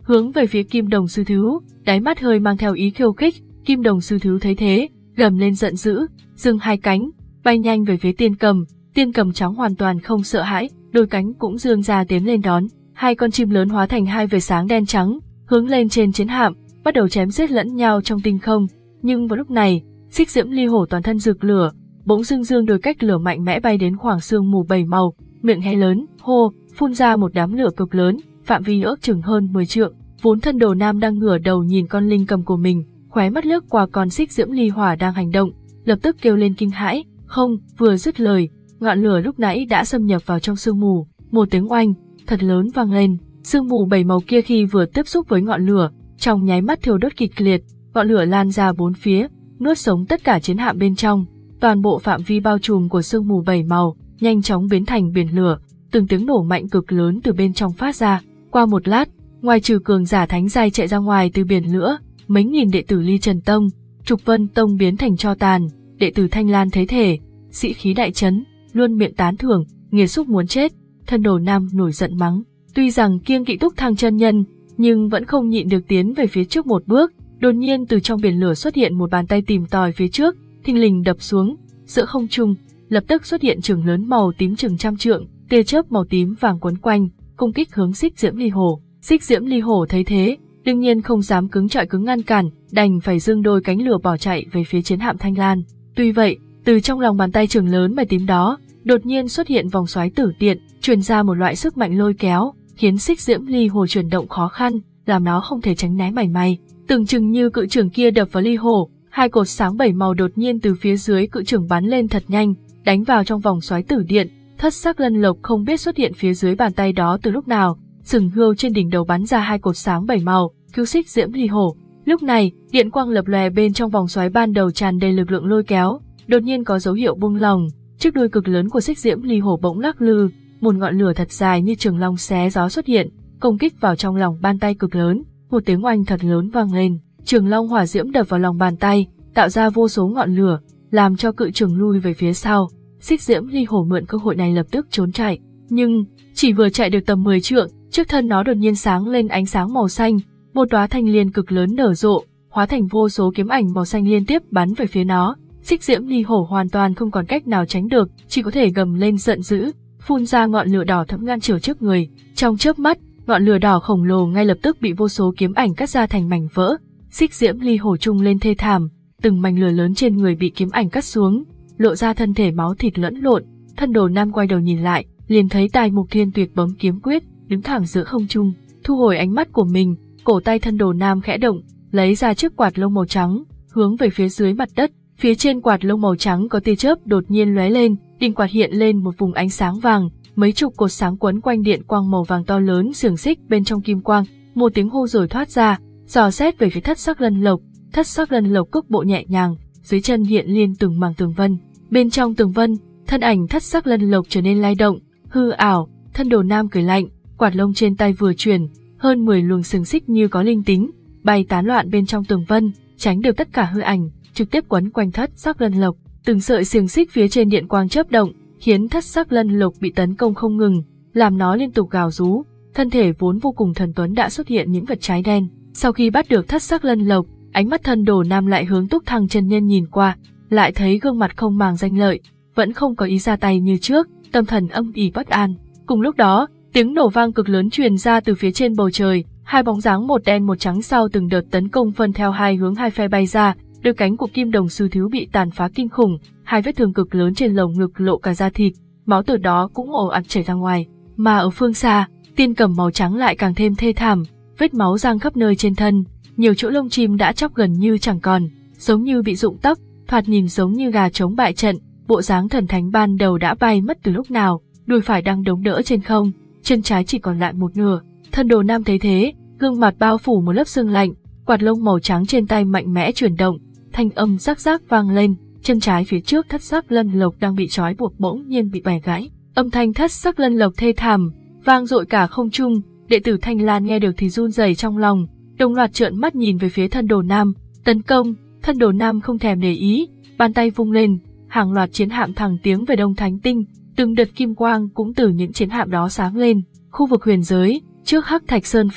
Speaker 1: hướng về phía Kim Đồng Sư Thứu, đáy mắt hơi mang theo ý khiêu khích. Kim Đồng Sư Thứu thấy thế, gầm lên giận dữ, giương hai cánh, bay nhanh về phía Tiên Cầm. Tiên Cầm trắng hoàn toàn không sợ hãi, đôi cánh cũng dương ra tiến lên đón. Hai con chim lớn hóa thành hai vệt sáng đen trắng, hướng lên trên chiến hạm, bắt đầu chém giết lẫn nhau trong tinh không. Nhưng vào lúc này, Xích Diễm Ly Hổ toàn thân rực lửa, bỗng dưng dương đôi cách lửa mạnh mẽ bay đến khoảng sương mù bảy màu, miệng hé lớn, hô, phun ra một đám lửa cực lớn, phạm vi ước chừng hơn mười trượng. Vốn Thân Đồ Nam đang ngửa đầu nhìn con linh cầm của mình, khóe mắt lướt qua con Xích Diễm Ly Hỏa đang hành động, lập tức kêu lên kinh hãi. Không, vừa dứt lời, ngọn lửa lúc nãy đã xâm nhập vào trong sương mù, một tiếng oanh thật lớn vang lên. Sương mù bảy màu kia khi vừa tiếp xúc với ngọn lửa, trong nháy mắt thiêu đốt kịch liệt, ngọn lửa lan ra bốn phía, nuốt sống tất cả chiến hạm bên trong. Toàn bộ phạm vi bao trùm của sương mù bảy màu nhanh chóng biến thành biển lửa, từng tiếng nổ mạnh cực lớn từ bên trong phát ra. Qua một lát, ngoài trừ cường giả thánh giai chạy ra ngoài từ biển lửa, mấy nghìn đệ tử Ly Trần Tông, Trục Vân Tông biến thành tro tàn. Đệ tử Thanh Lan thấy thể, sĩ khí đại chấn, luôn miệng tán thưởng, nghiệt xúc muốn chết. Thân Đồ Nam nổi giận mắng, tuy rằng kiêng kỵ Túc Thăng chân nhân, nhưng vẫn không nhịn được tiến về phía trước một bước. Đột nhiên từ trong biển lửa xuất hiện một bàn tay tìm tòi phía trước, thình lình đập xuống, giữa không trung, lập tức xuất hiện chưởng lớn màu tím chừng trăm trượng, tia chớp màu tím vàng quấn quanh, công kích hướng Xích Diễm Ly Hổ. Xích Diễm Ly Hổ thấy thế, đương nhiên không dám cứng trọi cứng ngăn cản, đành phải dương đôi cánh lửa bỏ chạy về phía chiến hạm Thanh Lan. Tuy vậy, từ trong lòng bàn tay chưởng lớn màu tím đó, đột nhiên xuất hiện vòng xoáy tử điện, truyền ra một loại sức mạnh lôi kéo, khiến Xích Diễm Ly Hổ chuyển động khó khăn, làm nó không thể tránh né mảy may. Tưởng chừng như cự chưởng kia đập vào Ly Hổ, hai cột sáng bảy màu đột nhiên từ phía dưới cự chưởng bắn lên thật nhanh, đánh vào trong vòng xoáy tử điện. Thất sắc lân lộc không biết xuất hiện phía dưới bàn tay đó từ lúc nào, sừng hươu trên đỉnh đầu bắn ra hai cột sáng bảy màu, cứu Xích Diễm Ly Hổ. Lúc này, điện quang lập lòe bên trong vòng xoáy ban đầu tràn đầy lực lượng lôi kéo, đột nhiên có dấu hiệu buông lỏng, chiếc đuôi cực lớn của Xích Diễm Ly Hổ bỗng lắc lư, một ngọn lửa thật dài như trường long xé gió xuất hiện, công kích vào trong lòng bàn tay cực lớn. Một tiếng oanh thật lớn vang lên, trường long hỏa diễm đập vào lòng bàn tay, tạo ra vô số ngọn lửa, làm cho cự trường lui về phía sau. Xích Diễm Ly Hổ mượn cơ hội này lập tức trốn chạy, nhưng chỉ vừa chạy được tầm mười trượng, trước thân nó đột nhiên sáng lên ánh sáng màu xanh, một đóa thanh liên cực lớn nở rộ, hóa thành vô số kiếm ảnh màu xanh liên tiếp bắn về phía nó. Xích Diễm Ly Hổ hoàn toàn không còn cách nào tránh được, chỉ có thể gầm lên giận dữ, phun ra ngọn lửa đỏ thẫm ngăn trở trước người. Trong chớp mắt, ngọn lửa đỏ khổng lồ ngay lập tức bị vô số kiếm ảnh cắt ra thành mảnh vỡ. Xích Diễm Ly Hổ trung lên thê thảm, từng mảnh lửa lớn trên người bị kiếm ảnh cắt xuống, lộ ra thân thể máu thịt lẫn lộn. Thân Đồ Nam quay đầu nhìn lại, liền thấy Tài Mục Thiên Tuyệt bấm kiếm quyết, đứng thẳng giữa không trung. Thu hồi ánh mắt của mình, cổ tay Thân Đồ Nam khẽ động, lấy ra chiếc quạt lông màu trắng, hướng về phía dưới mặt đất. Phía trên quạt lông màu trắng có tia chớp đột nhiên lóe lên, đỉnh quạt hiện lên một vùng ánh sáng vàng, mấy chục cột sáng quấn quanh điện quang màu vàng to lớn xiềng xích bên trong kim quang. Một tiếng hô rồi thoát ra, dò xét về phía Thất Sắc Lân Lộc. Thất Sắc Lân Lộc cước bộ nhẹ nhàng, dưới chân hiện liên từng mảng tường vân. Bên trong tường vân, thân ảnh Thất Sắc Lân Lộc trở nên lay động, hư ảo. Thân Đồ Nam cười lạnh, quạt lông trên tay vừa chuyển, hơn mười luồng xiềng xích như có linh tính, bay tán loạn bên trong tường vân, tránh được tất cả hư ảnh, trực tiếp quấn quanh Thất Sắc Lân Lộc. Từng sợi xiềng xích phía trên điện quang chớp động, khiến Thất Sắc Lân Lộc bị tấn công không ngừng, làm nó liên tục gào rú. Thân thể vốn vô cùng thần tuấn đã xuất hiện những vật trái đen. Sau khi bắt được Thất Sắc Lân Lộc, ánh mắt Thân Đồ Nam lại hướng Túc Thăng chân nhân nhìn qua, lại thấy gương mặt không màng danh lợi, vẫn không có ý ra tay như trước, tâm thần âm ỉ bất an. Cùng lúc đó, tiếng nổ vang cực lớn truyền ra từ phía trên bầu trời, hai bóng dáng một đen một trắng sau từng đợt tấn công phân theo hai hướng hai phe bay ra, đôi cánh của Kim Đồng Sư Thứu bị tàn phá kinh khủng, hai vết thương cực lớn trên lồng ngực lộ cả da thịt, máu từ đó cũng ồ ạt chảy ra ngoài. Mà ở phương xa, Tiên Cầm màu trắng lại càng thêm thê thảm, vết máu rang khắp nơi trên thân, nhiều chỗ lông chim đã chóc gần như chẳng còn, giống như bị rụng tóc, thoạt nhìn giống như gà trống bại trận. Bộ dáng thần thánh ban đầu đã bay mất từ lúc nào, đùi phải đang đống đỡ trên không, chân trái chỉ còn lại một nửa. Thân Đồ Nam thấy thế, gương mặt bao phủ một lớp sương lạnh, quạt lông màu trắng trên tay mạnh mẽ chuyển động, thanh âm rắc rắc vang lên, chân trái phía trước Thất Sắc Lân Lộc đang bị trói buộc bỗng nhiên bị bẻ gãy. Âm thanh Thất Sắc Lân Lộc thê thảm, vang dội cả không trung. Đệ tử Thanh Lan nghe được thì run rẩy trong lòng, đồng loạt trợn mắt nhìn về phía Thân Đồ Nam. Tấn công. Thân Đồ Nam không thèm để ý, bàn tay vung lên, hàng loạt chiến hạm thẳng tiến về Đông Thánh Tinh, từng đợt kim quang cũng từ những chiến hạm đó sáng lên. Khu vực huyền giới, trước Hắc Thạch Sơn Phong,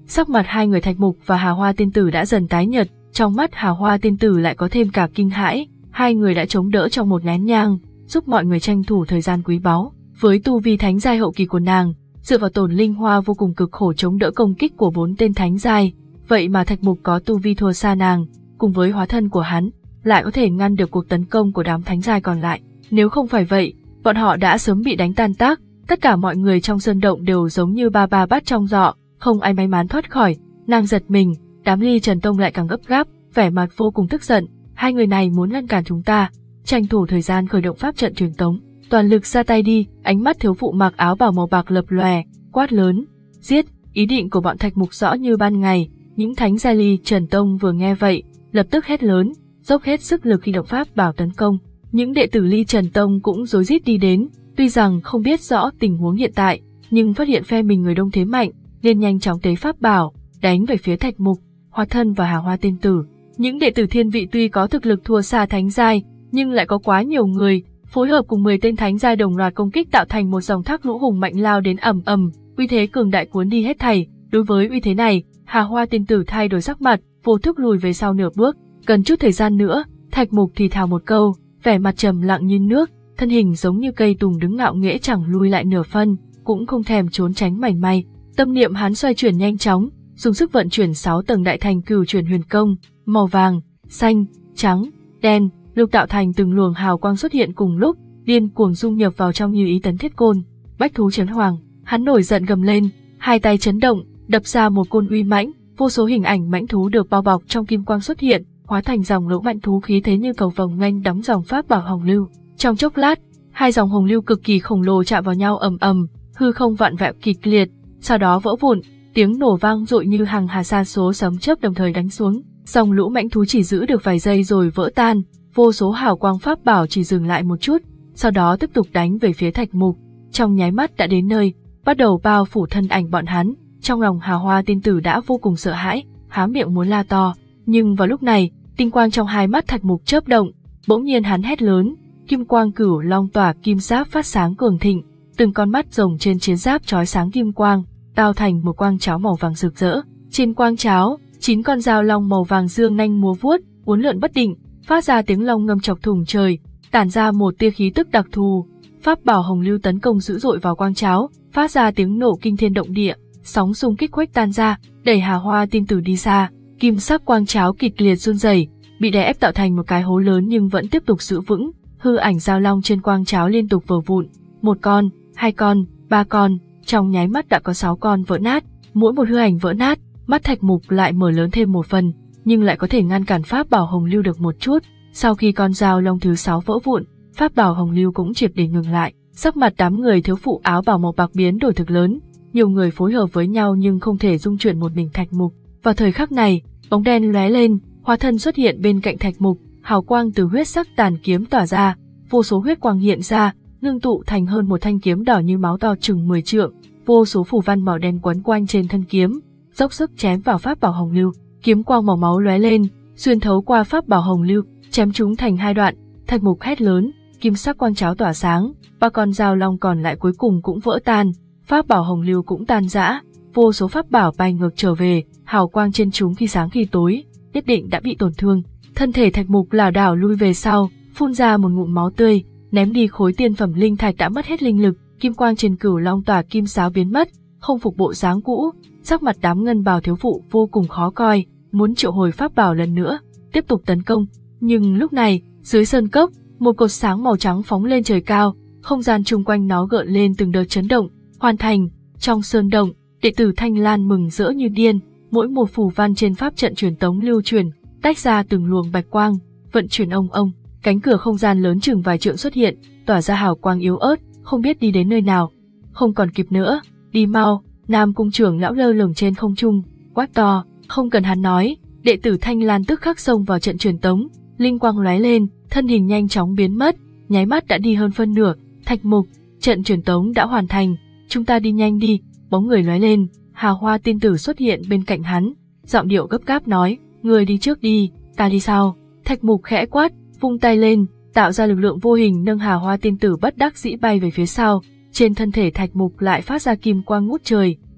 Speaker 1: Sắc mặt hai người Thạch Mục và Hà Hoa tiên tử đã dần tái nhợt, trong mắt Hà Hoa tiên tử lại có thêm cả kinh hãi. Hai người đã chống đỡ trong một nén nhang, giúp mọi người tranh thủ thời gian quý báu. Với tu vi thánh giai hậu kỳ của nàng, dựa vào tổn linh hoa vô cùng cực khổ chống đỡ công kích của bốn tên thánh giai, vậy mà Thạch Mục có tu vi thua xa nàng, cùng với hóa thân của hắn, lại có thể ngăn được cuộc tấn công của đám thánh giai còn lại. Nếu không phải vậy, bọn họ đã sớm bị đánh tan tác. Tất cả mọi người trong sơn động đều giống như ba ba bắt trong giọ, không ai may mắn thoát khỏi. Nàng giật mình, đám Ly Trần Tông lại càng gấp gáp, vẻ mặt vô cùng tức giận. Hai người này muốn ngăn cản chúng ta, tranh thủ thời gian khởi động pháp trận truyền tống. Toàn lực ra tay đi. Ánh mắt thiếu phụ mặc áo bào màu bạc lập lòe, quát lớn, giết. Ý định của bọn Thạch Mục rõ như ban ngày. Những thánh giai Ly Trần Tông vừa nghe vậy, lập tức hét lớn, dốc hết sức lực khi động pháp bảo tấn công. Những đệ tử Ly Trần Tông cũng rối rít đi đến, tuy rằng không biết rõ tình huống hiện tại, nhưng phát hiện phe mình người đông thế mạnh, liền nhanh chóng tế pháp bảo, đánh về phía Thạch Mục, Hóa Thân và Hà Hoa tiên tử. Những đệ tử thiên vị tuy có thực lực thua xa thánh giai, nhưng lại có quá nhiều người, phối hợp cùng mười tên thánh giai đồng loạt công kích tạo thành một dòng thác lũ hùng mạnh lao đến ầm ầm, uy thế cường đại cuốn đi hết thảy. Đối với uy thế này, Hà Hoa tiên tử thay đổi sắc mặt, vô thức lùi về sau nửa bước. Cần chút thời gian nữa, Thạch Mục thì thào một câu, vẻ mặt trầm lặng như nước, thân hình giống như cây tùng đứng ngạo nghễ chẳng lùi lại nửa phân, cũng không thèm trốn tránh mảy may. Tâm niệm hắn xoay chuyển nhanh chóng, dùng sức vận chuyển sáu tầng đại thành cửu chuyển huyền công, màu vàng, xanh, trắng, đen, lục tạo thành từng luồng hào quang xuất hiện cùng lúc, điên cuồng dung nhập vào trong như ý tấn thiết côn. Bách thú chấn hoàng, hắn nổi giận gầm lên, hai tay chấn động, đập ra một côn uy mãnh, vô số hình ảnh mãnh thú được bao bọc trong kim quang xuất hiện, hóa thành dòng lũ mạnh thú khí thế như cầu vồng nghênh đóng dòng pháp bảo hồng lưu. Trong chốc lát, hai dòng hồng lưu cực kỳ khổng lồ chạm vào nhau ầm ầm, hư không vặn vẹo kịch liệt, sau đó vỡ vụn, tiếng nổ vang dội như hàng hà sa số sấm chớp đồng thời đánh xuống. Dòng lũ mãnh thú chỉ giữ được vài giây rồi vỡ tan, vô số hào quang pháp bảo chỉ dừng lại một chút, sau đó tiếp tục đánh về phía Thạch Mục. Trong nháy mắt đã đến nơi, bắt đầu bao phủ thân ảnh bọn hắn. Trong lòng Hà Hoa tiên tử đã vô cùng sợ hãi, há miệng muốn la to, nhưng vào lúc này, tinh quang trong hai mắt Thạch Mục chớp động, bỗng nhiên hắn hét lớn, kim quang cửu long tỏa kim giáp phát sáng cường thịnh, từng con mắt rồng trên chiến giáp chói sáng kim quang, tạo thành một quang cháo màu vàng rực rỡ. Trên quang cháo, chín con dao long màu vàng dương nanh múa vuốt, uốn lượn bất định, phát ra tiếng long ngâm chọc thủng trời, tản ra một tia khí tức đặc thù. Pháp bảo hồng lưu tấn công dữ dội vào quang cháo, phát ra tiếng nổ kinh thiên động địa, sóng xung kích khuếch tan ra, đẩy Hà Hoa tiên tử đi xa. Kim sắc quang cháo kịch liệt run rẩy, bị đè ép tạo thành một cái hố lớn nhưng vẫn tiếp tục giữ vững. Hư ảnh dao long trên quang cháo liên tục vỡ vụn, một con, hai con, ba con, trong nháy mắt đã có sáu con vỡ nát. Mỗi một hư ảnh vỡ nát, mắt Thạch Mục lại mở lớn thêm một phần, nhưng lại có thể ngăn cản pháp bảo hồng lưu được một chút. Sau khi con dao long thứ sáu vỡ vụn, pháp bảo hồng lưu cũng triệt để ngừng lại. Sắc mặt đám người thiếu phụ áo bào màu bạc biến đổi thực lớn, nhiều người phối hợp với nhau nhưng không thể dung chuyển một mình Thạch Mục. Vào thời khắc này, bóng đen lóe lên, hóa thân xuất hiện bên cạnh Thạch Mục, hào quang từ huyết sắc tàn kiếm tỏa ra, vô số huyết quang hiện ra, ngưng tụ thành hơn một thanh kiếm đỏ như máu to chừng mười trượng, vô số phù văn màu đen quấn quanh trên thân kiếm, dốc sức chém vào pháp bảo hồng lưu. Kiếm quang màu máu lóe lên, xuyên thấu qua pháp bảo hồng lưu, chém chúng thành hai đoạn. Thạch Mục hét lớn, kim sắc quang cháo tỏa sáng, ba con dao long còn lại cuối cùng cũng vỡ tan, pháp bảo hồng lưu cũng tan rã, vô số pháp bảo bay ngược trở về, hào quang trên chúng khi sáng khi tối, nhất định đã bị tổn thương. Thân thể Thạch Mục lảo đảo lui về sau, phun ra một ngụm máu tươi, ném đi khối tiên phẩm linh thạch đã mất hết linh lực. Kim quang trên cửu long tỏa kim sáo biến mất, không phục bộ dáng cũ. Sắc mặt đám ngân bào thiếu phụ vô cùng khó coi, muốn triệu hồi pháp bảo lần nữa, tiếp tục tấn công. Nhưng lúc này, dưới sơn cốc, một cột sáng màu trắng phóng lên trời cao, không gian chung quanh nó gợn lên từng đợt chấn động. Hoàn thành. Trong sơn động, đệ tử Thanh Lan mừng rỡ như điên, mỗi một phù văn trên pháp trận truyền tống lưu truyền, tách ra từng luồng bạch quang, vận chuyển ông ông. Cánh cửa không gian lớn chừng vài trượng xuất hiện, tỏa ra hào quang yếu ớt, không biết đi đến nơi nào. Không còn kịp nữa, đi mau. Nam cung trưởng lão lơ lửng trên không trung, quát to. Không cần hắn nói, đệ tử Thanh Lan tức khắc xông vào trận truyền tống, linh quang lóe lên, thân hình nhanh chóng biến mất, nháy mắt đã đi hơn phân nửa. Thạch Mục, trận truyền tống đã hoàn thành, chúng ta đi nhanh đi. Bóng người lóe lên, Hà Hoa tiên tử xuất hiện bên cạnh hắn, giọng điệu gấp gáp nói, người đi trước đi, ta đi sau. Thạch Mục khẽ quát, vung tay lên, tạo ra lực lượng vô hình nâng Hà Hoa tiên tử bất đắc dĩ bay về phía sau. Trên thân thể Thạch Mục lại phát ra kim quang ngút trời,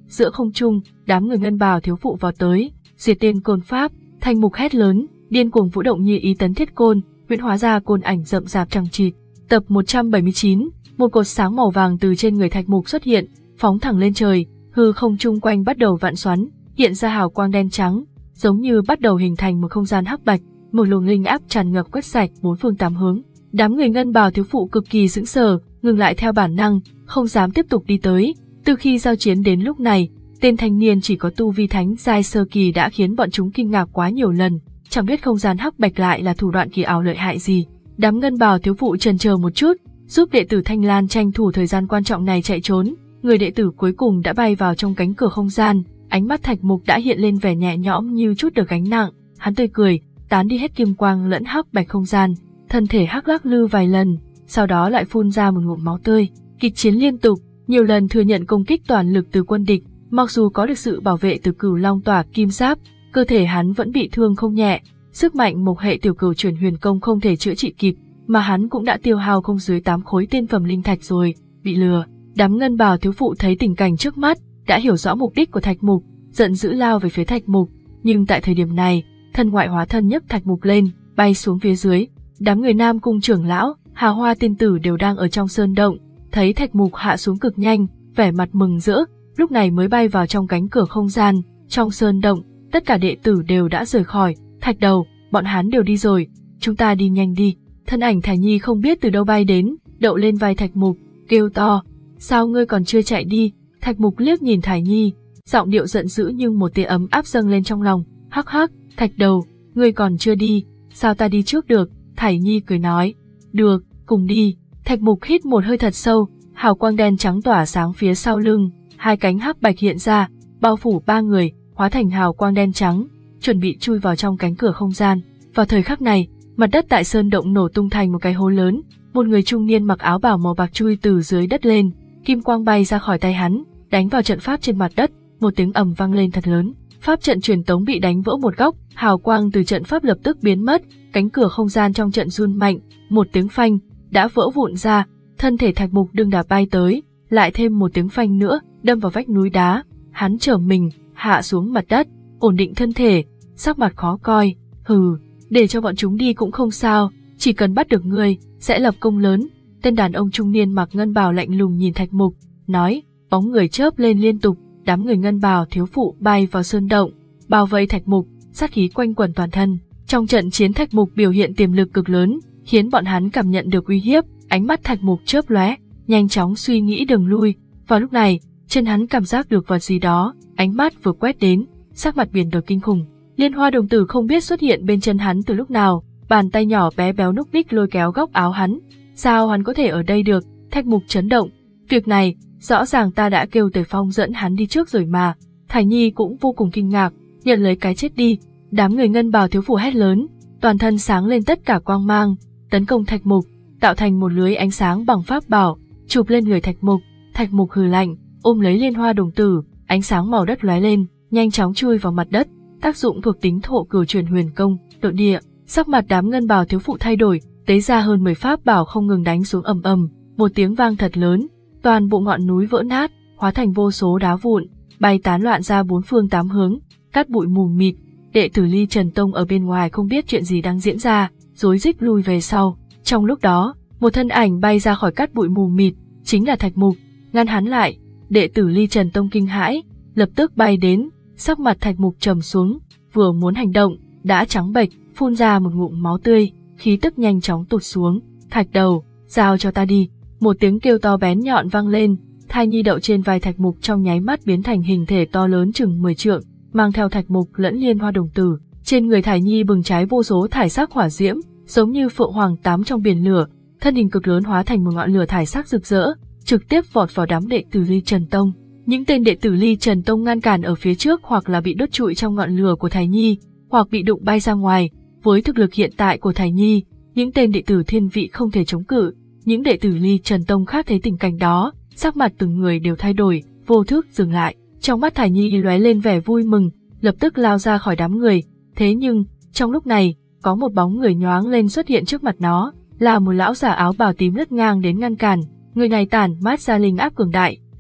Speaker 1: giữa không trung, đám người ngân bào thiếu phụ vào tới, diệt tiên côn pháp, Thạch Mục hét lớn, điên cuồng vũ động như ý tấn thiết côn, huyễn hóa ra côn ảnh rậm rạp chằng chịt. Tập một trăm bảy mươi chín, một cột sáng màu vàng từ trên người Thạch Mục xuất hiện, phóng thẳng lên trời, hư không chung quanh bắt đầu vặn xoắn, hiện ra hào quang đen trắng, giống như bắt đầu hình thành một không gian hắc bạch, một luồng linh áp tràn ngập quét sạch bốn phương tám hướng. Đám người ngân bào thiếu phụ cực kỳ sững sờ, ngừng lại theo bản năng, không dám tiếp tục đi tới. Từ khi giao chiến đến lúc này, tên thanh niên chỉ có tu vi thánh giai sơ kỳ đã khiến bọn chúng kinh ngạc quá nhiều lần, chẳng biết không gian hắc bạch lại là thủ đoạn kỳ ảo lợi hại gì. Đám ngân bào thiếu phụ chần chờ một chút, giúp đệ tử Thanh Lan tranh thủ thời gian quan trọng này chạy trốn. Người đệ tử cuối cùng đã bay vào trong cánh cửa không gian, ánh mắt Thạch Mục đã hiện lên vẻ nhẹ nhõm như chút được gánh nặng, hắn tươi cười, tán đi hết kim quang lẫn hắc bạch không gian, thân thể hắc lắc lư vài lần, sau đó lại phun ra một ngụm máu tươi. Kịch chiến liên tục, nhiều lần thừa nhận công kích toàn lực từ quân địch, mặc dù có được sự bảo vệ từ Cửu Long Tỏa Kim Giáp, cơ thể hắn vẫn bị thương không nhẹ, sức mạnh mộc hệ tiểu cửu chuyển huyền công không thể chữa trị kịp, mà hắn cũng đã tiêu hao không dưới tám khối tiên phẩm linh thạch rồi, bị lừa. Đám ngân bào thiếu phụ thấy tình cảnh trước mắt, đã hiểu rõ mục đích của Thạch Mục, giận dữ lao về phía Thạch Mục, nhưng tại thời điểm này, thân ngoại hóa thân nhấc Thạch Mục lên, bay xuống phía dưới. Đám người Nam Cung trưởng lão, Hà Hoa tiên tử đều đang ở trong sơn động, thấy Thạch Mục hạ xuống cực nhanh, vẻ mặt mừng rỡ, lúc này mới bay vào trong cánh cửa không gian. Trong sơn động, tất cả đệ tử đều đã rời khỏi. Thạch Đầu, bọn hắn đều đi rồi, chúng ta đi nhanh đi. Thân ảnh Thải Nhi không biết từ đâu bay đến, đậu lên vai Thạch Mục, kêu to, sao ngươi còn chưa chạy đi? Thạch Mục liếc nhìn Thải Nhi, giọng điệu giận dữ nhưng một tia ấm áp dâng lên trong lòng. Hắc hắc, Thạch Đầu, ngươi còn chưa đi, sao ta đi trước được? Thải Nhi cười nói, được, cùng đi. Thạch Mục hít một hơi thật sâu, hào quang đen trắng tỏa sáng phía sau lưng, hai cánh hắc bạch hiện ra, bao phủ ba người, hóa thành hào quang đen trắng, chuẩn bị chui vào trong cánh cửa không gian. Vào thời khắc này, mặt đất tại sơn động nổ tung thành một cái hố lớn, một người trung niên mặc áo bào màu bạc chui từ dưới đất lên, kim quang bay ra khỏi tay hắn, đánh vào trận pháp trên mặt đất, một tiếng ầm vang lên thật lớn. Pháp trận truyền tống bị đánh vỡ một góc, hào quang từ trận pháp lập tức biến mất, cánh cửa không gian trong trận run mạnh, một tiếng phanh đã vỡ vụn ra, thân thể Thạch Mục đương đạp bay tới, lại thêm một tiếng phanh nữa, đâm vào vách núi đá, hắn trở mình, hạ xuống mặt đất, ổn định thân thể, sắc mặt khó coi, hừ, để cho bọn chúng đi cũng không sao, chỉ cần bắt được ngươi, sẽ lập công lớn. Tên đàn ông trung niên mặc ngân bào lạnh lùng nhìn Thạch Mục, nói, bóng người chớp lên liên tục, đám người ngân bào thiếu phụ bay vào sơn động, bao vây Thạch Mục, sát khí quanh quẩn toàn thân. Trong trận chiến Thạch Mục biểu hiện tiềm lực cực lớn, khiến bọn hắn cảm nhận được uy hiếp, ánh mắt Thạch Mục chớp lóe, nhanh chóng suy nghĩ đường lui. Vào lúc này, chân hắn cảm giác được vật gì đó, ánh mắt vừa quét đến, sắc mặt biến đổi kinh khủng. Liên Hoa đồng tử không biết xuất hiện bên chân hắn từ lúc nào, bàn tay nhỏ bé béo núc ních lôi kéo góc áo hắn. Sao hắn có thể ở đây được? Thạch Mục chấn động. Việc này, rõ ràng ta đã kêu Tề Phong dẫn hắn đi trước rồi mà. Thải Nhi cũng vô cùng kinh ngạc, nhận lấy cái chết đi. Đám người ngân bào thiếu phụ hét lớn, toàn thân sáng lên tất cả quang mang, tấn công Thạch Mục, tạo thành một lưới ánh sáng bằng pháp bảo, chụp lên người Thạch Mục. Thạch Mục hừ lạnh, ôm lấy Liên Hoa đồng tử, ánh sáng màu đất lóe lên, nhanh chóng chui vào mặt đất. Tác dụng thuộc tính thổ cửu truyền huyền công, nội địa. Sắc mặt đám ngân bào thiếu phụ thay đổi, tế ra hơn mười pháp bảo không ngừng đánh xuống ầm ầm, một tiếng vang thật lớn, toàn bộ ngọn núi vỡ nát, hóa thành vô số đá vụn, bay tán loạn ra bốn phương tám hướng, cát bụi mù mịt. Đệ tử Ly Trần Tông ở bên ngoài không biết chuyện gì đang diễn ra, rối rít lui về sau. Trong lúc đó, một thân ảnh bay ra khỏi cát bụi mù mịt, chính là Thạch Mục, ngăn hắn lại. Đệ tử Ly Trần Tông kinh hãi, lập tức bay đến, sắc mặt Thạch Mục trầm xuống, vừa muốn hành động, đã trắng bệch, phun ra một ngụm máu tươi, khí tức nhanh chóng tụt xuống. Thạch Đầu, giao cho ta đi. Một tiếng kêu to bén nhọn vang lên, thai nhi đậu trên vai Thạch Mục trong nháy mắt biến thành hình thể to lớn chừng mười trượng, mang theo Thạch Mục lẫn Liên Hoa đồng tử. Trên người thải nhi bừng cháy vô số thải sắc hỏa diễm, giống như phượng hoàng tắm trong biển lửa, thân hình cực lớn hóa thành một ngọn lửa thải sắc rực rỡ, trực tiếp vọt vào đám đệ tử Ly Trần Tông. Những tên đệ tử Ly Trần Tông ngăn cản ở phía trước hoặc là bị đốt trụi trong ngọn lửa của thải nhi, hoặc bị đụng bay ra ngoài. Với thực lực hiện tại của thải nhi, những tên đệ tử Thiên Vị không thể chống cự. Những đệ tử Ly Trần Tông khác thấy tình cảnh đó, sắc mặt từng người đều thay đổi, vô thức dừng lại. Trong mắt thải nhi lóe lên vẻ vui mừng, lập tức lao ra khỏi đám người. Thế nhưng, trong lúc này, có một bóng người nhoáng lên xuất hiện trước mặt nó, là một lão già áo bào tím lướt ngang đến ngăn cản. Người này tản mát ra linh áp cường đại,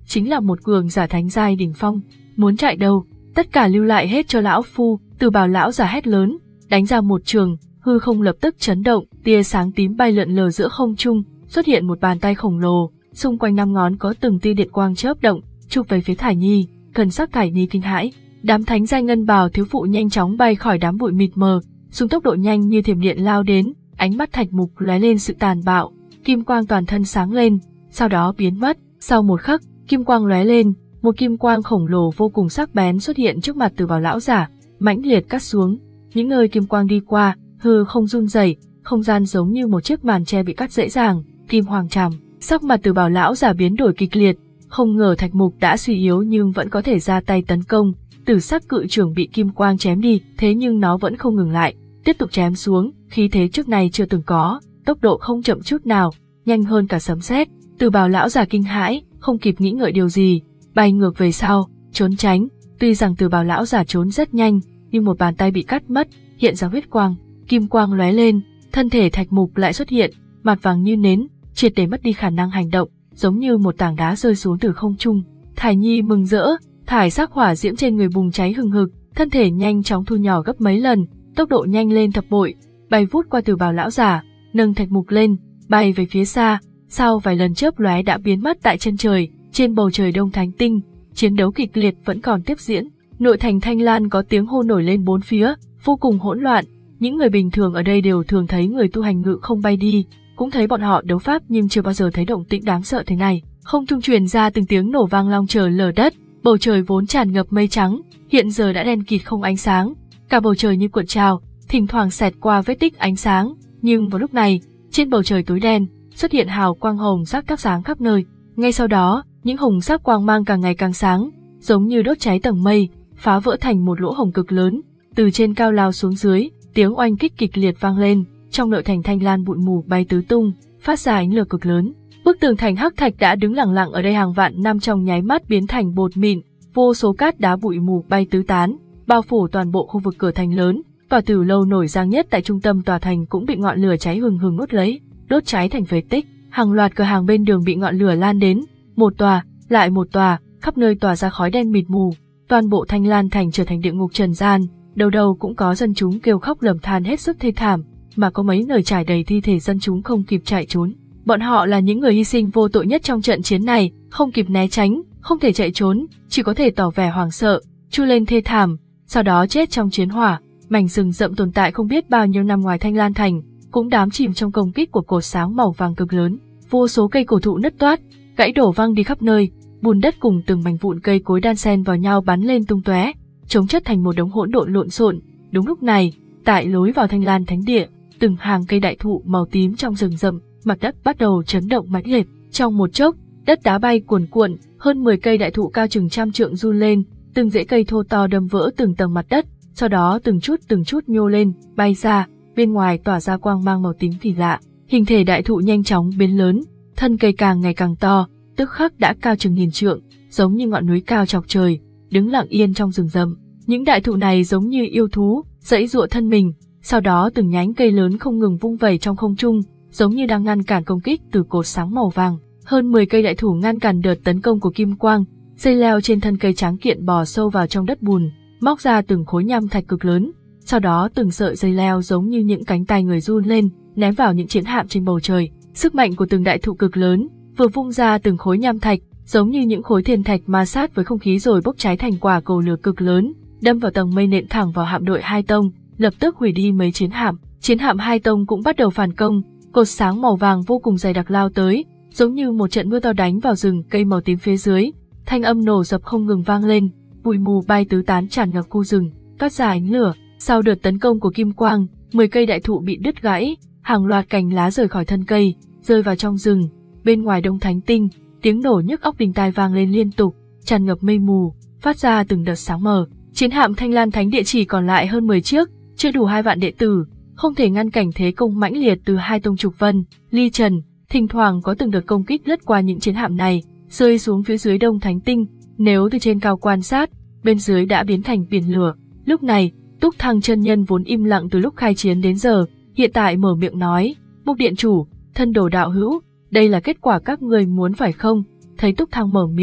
Speaker 1: chính là một cường giả thánh giai đỉnh phong. Muốn chạy đâu, tất cả lưu lại hết cho lão phu. Từ Bảo lão giả hét lớn, đánh ra một trường, hư không lập tức chấn động, tia sáng tím bay lượn lờ giữa không trung, xuất hiện một bàn tay khổng lồ, xung quanh năm ngón có từng tia điện quang chớp động, chụp về phía Thải Nhi. Thần sắc Thải Nhi kinh hãi, đám thánh giai ngân bào thiếu phụ nhanh chóng bay khỏi đám bụi mịt mờ, dùng tốc độ nhanh như thiểm điện lao đến, ánh mắt Thạch Mục lóe lên sự tàn bạo, kim quang toàn thân sáng lên, sau đó biến mất. Sau một khắc, kim quang lóe lên, một kim quang khổng lồ vô cùng sắc bén xuất hiện trước mặt Từ Bảo lão giả, mãnh liệt cắt xuống. Những nơi kim quang đi qua, hư không run rẩy, không gian giống như một chiếc màn che bị cắt dễ dàng. Kim hoàng trảm, sắc mặt Từ Bảo lão giả biến đổi kịch liệt, không ngờ Thạch Mục đã suy yếu nhưng vẫn có thể ra tay tấn công. Tử sắc cự trưởng bị kim quang chém đi, thế nhưng nó vẫn không ngừng lại, tiếp tục chém xuống, khí thế trước nay chưa từng có, tốc độ không chậm chút nào, nhanh hơn cả sấm sét. Từ Bảo lão giả kinh hãi, không kịp nghĩ ngợi điều gì, bay ngược về sau, trốn tránh. Tuy rằng Từ Bảo lão giả trốn rất nhanh, nhưng một bàn tay bị cắt mất, hiện ra huyết quang, kim quang lóe lên, thân thể Thạch Mục lại xuất hiện, mặt vàng như nến, triệt để mất đi khả năng hành động, giống như một tảng đá rơi xuống từ không trung. Thải Nhi mừng rỡ, thải sắc hỏa diễm trên người bùng cháy hừng hực, thân thể nhanh chóng thu nhỏ gấp mấy lần, tốc độ nhanh lên thập bội, bay vút qua Từ Bảo lão giả, nâng Thạch Mục lên, bay về phía xa. Sau vài lần chớp lóe đã biến mất tại chân trời. Trên bầu trời Đông Thánh Tinh, chiến đấu kịch liệt vẫn còn tiếp diễn. Nội thành Thanh Lan có tiếng hô nổi lên bốn phía, vô cùng hỗn loạn. Những người bình thường ở đây đều thường thấy người tu hành ngự không bay đi, cũng thấy bọn họ đấu pháp nhưng chưa bao giờ thấy động tĩnh đáng sợ thế này. Không trung truyền ra từng tiếng nổ vang long trời lở đất, bầu trời vốn tràn ngập mây trắng, hiện giờ đã đen kịt không ánh sáng. Cả bầu trời như cuộn trào, thỉnh thoảng xẹt qua vết tích ánh sáng, nhưng vào lúc này, trên bầu trời tối đen, xuất hiện hào quang hồng sắc thắp sáng khắp nơi. Ngay sau đó, những hồng sắc quang mang càng ngày càng sáng, giống như đốt cháy tầng mây, phá vỡ thành một lỗ hổng cực lớn, từ trên cao lao xuống dưới, tiếng oanh kích kịch liệt vang lên. Trong nội thành Thanh Lan bụi mù bay tứ tung, phát ra ánh lửa cực lớn. Bức tường thành hắc thạch đã đứng lặng lặng ở đây hàng vạn năm trong nháy mắt biến thành bột mịn, vô số cát đá bụi mù bay tứ tán, bao phủ toàn bộ khu vực cửa thành lớn. Tòa Tử lâu nổi danh nhất tại trung tâm tòa thành cũng bị ngọn lửa cháy hừng hừng nuốt lấy, đốt cháy thành phế tích. Hàng loạt cửa hàng bên đường bị ngọn lửa lan đến, một tòa, lại một tòa, khắp nơi tỏa ra khói đen mịt mù. Toàn bộ Thanh Lan thành trở thành địa ngục trần gian, đầu đầu cũng có dân chúng kêu khóc lầm than hết sức thê thảm, mà có mấy nơi trải đầy thi thể dân chúng không kịp chạy trốn. Bọn họ là những người hy sinh vô tội nhất trong trận chiến này, không kịp né tránh, không thể chạy trốn, chỉ có thể tỏ vẻ hoảng sợ, chu lên thê thảm, sau đó chết trong chiến hỏa. Mảnh rừng rậm tồn tại không biết bao nhiêu năm ngoài Thanh Lan thành, cũng đắm chìm trong công kích của cột sáng màu vàng cực lớn. Vô số cây cổ thụ nứt toát, gãy đổ văng đi khắp nơi, bùn đất cùng từng mảnh vụn cây cối đan xen vào nhau bắn lên tung tóe, chống chất thành một đống hỗn độn lộn xộn. Đúng lúc này, tại lối vào Thanh Lan thánh địa, từng hàng cây đại thụ màu tím trong rừng rậm, mặt đất bắt đầu chấn động mãnh liệt. Trong một chốc, đất đá bay cuồn cuộn, hơn mười cây đại thụ cao chừng trăm trượng run lên, từng rễ cây thô to đâm vỡ từng tầng mặt đất, sau đó từng chút từng chút nhô lên, bay ra, bên ngoài tỏa ra quang mang màu tím kỳ lạ. Hình thể đại thụ nhanh chóng biến lớn, thân cây càng ngày càng to, tức khắc đã cao chừng nghìn trượng, giống như ngọn núi cao chọc trời, đứng lặng yên trong rừng rậm. Những đại thụ này giống như yêu thú, giãy giụa thân mình, sau đó từng nhánh cây lớn không ngừng vung vẩy trong không trung, giống như đang ngăn cản công kích từ cột sáng màu vàng. Hơn mười cây đại thụ ngăn cản đợt tấn công của kim quang, dây leo trên thân cây tráng kiện bò sâu vào trong đất bùn, móc ra từng khối nham thạch cực lớn, sau đó từng sợi dây leo giống như những cánh tay người run lên, ném vào những chiến hạm trên bầu trời. Sức mạnh của từng đại thụ cực lớn vừa vung ra từng khối nham thạch, giống như những khối thiên thạch ma sát với không khí rồi bốc cháy thành quả cầu lửa cực lớn, đâm vào tầng mây nện thẳng vào hạm đội Hai Tông, lập tức hủy đi mấy chiến hạm. Chiến hạm Hai Tông cũng bắt đầu phản công, cột sáng màu vàng vô cùng dày đặc lao tới, giống như một trận mưa to đánh vào rừng cây màu tím phía dưới. Thanh âm nổ dập không ngừng vang lên, bụi mù bay tứ tán tràn ngập khu rừng, toát ra ánh lửa. Sau đợt tấn công của kim quang, mười cây đại thụ bị đứt gãy, hàng loạt cành lá rời khỏi thân cây, rơi vào trong rừng. Bên ngoài Đông Thánh Tinh, tiếng nổ nhức óc đình tai vang lên liên tục, tràn ngập mây mù, phát ra từng đợt sáng mờ. Chiến hạm Thanh Lan Thánh Địa chỉ còn lại hơn mười chiếc, chưa đủ hai vạn đệ tử, không thể ngăn cảnh thế công mãnh liệt từ Hai Tông Trục Vân, Ly Trần. Thỉnh thoảng có từng đợt công kích lướt qua những chiến hạm này, rơi xuống phía dưới Đông Thánh Tinh. Nếu từ trên cao quan sát, bên dưới đã biến thành biển lửa. Lúc này, Túc Thăng chân nhân vốn im lặng từ lúc khai chiến đến giờ, hiện tại mở miệng nói: "Mục điện chủ, thân đồ đạo hữu, đây là kết quả các người muốn phải không?" Thấy Túc Thăng mở miệng,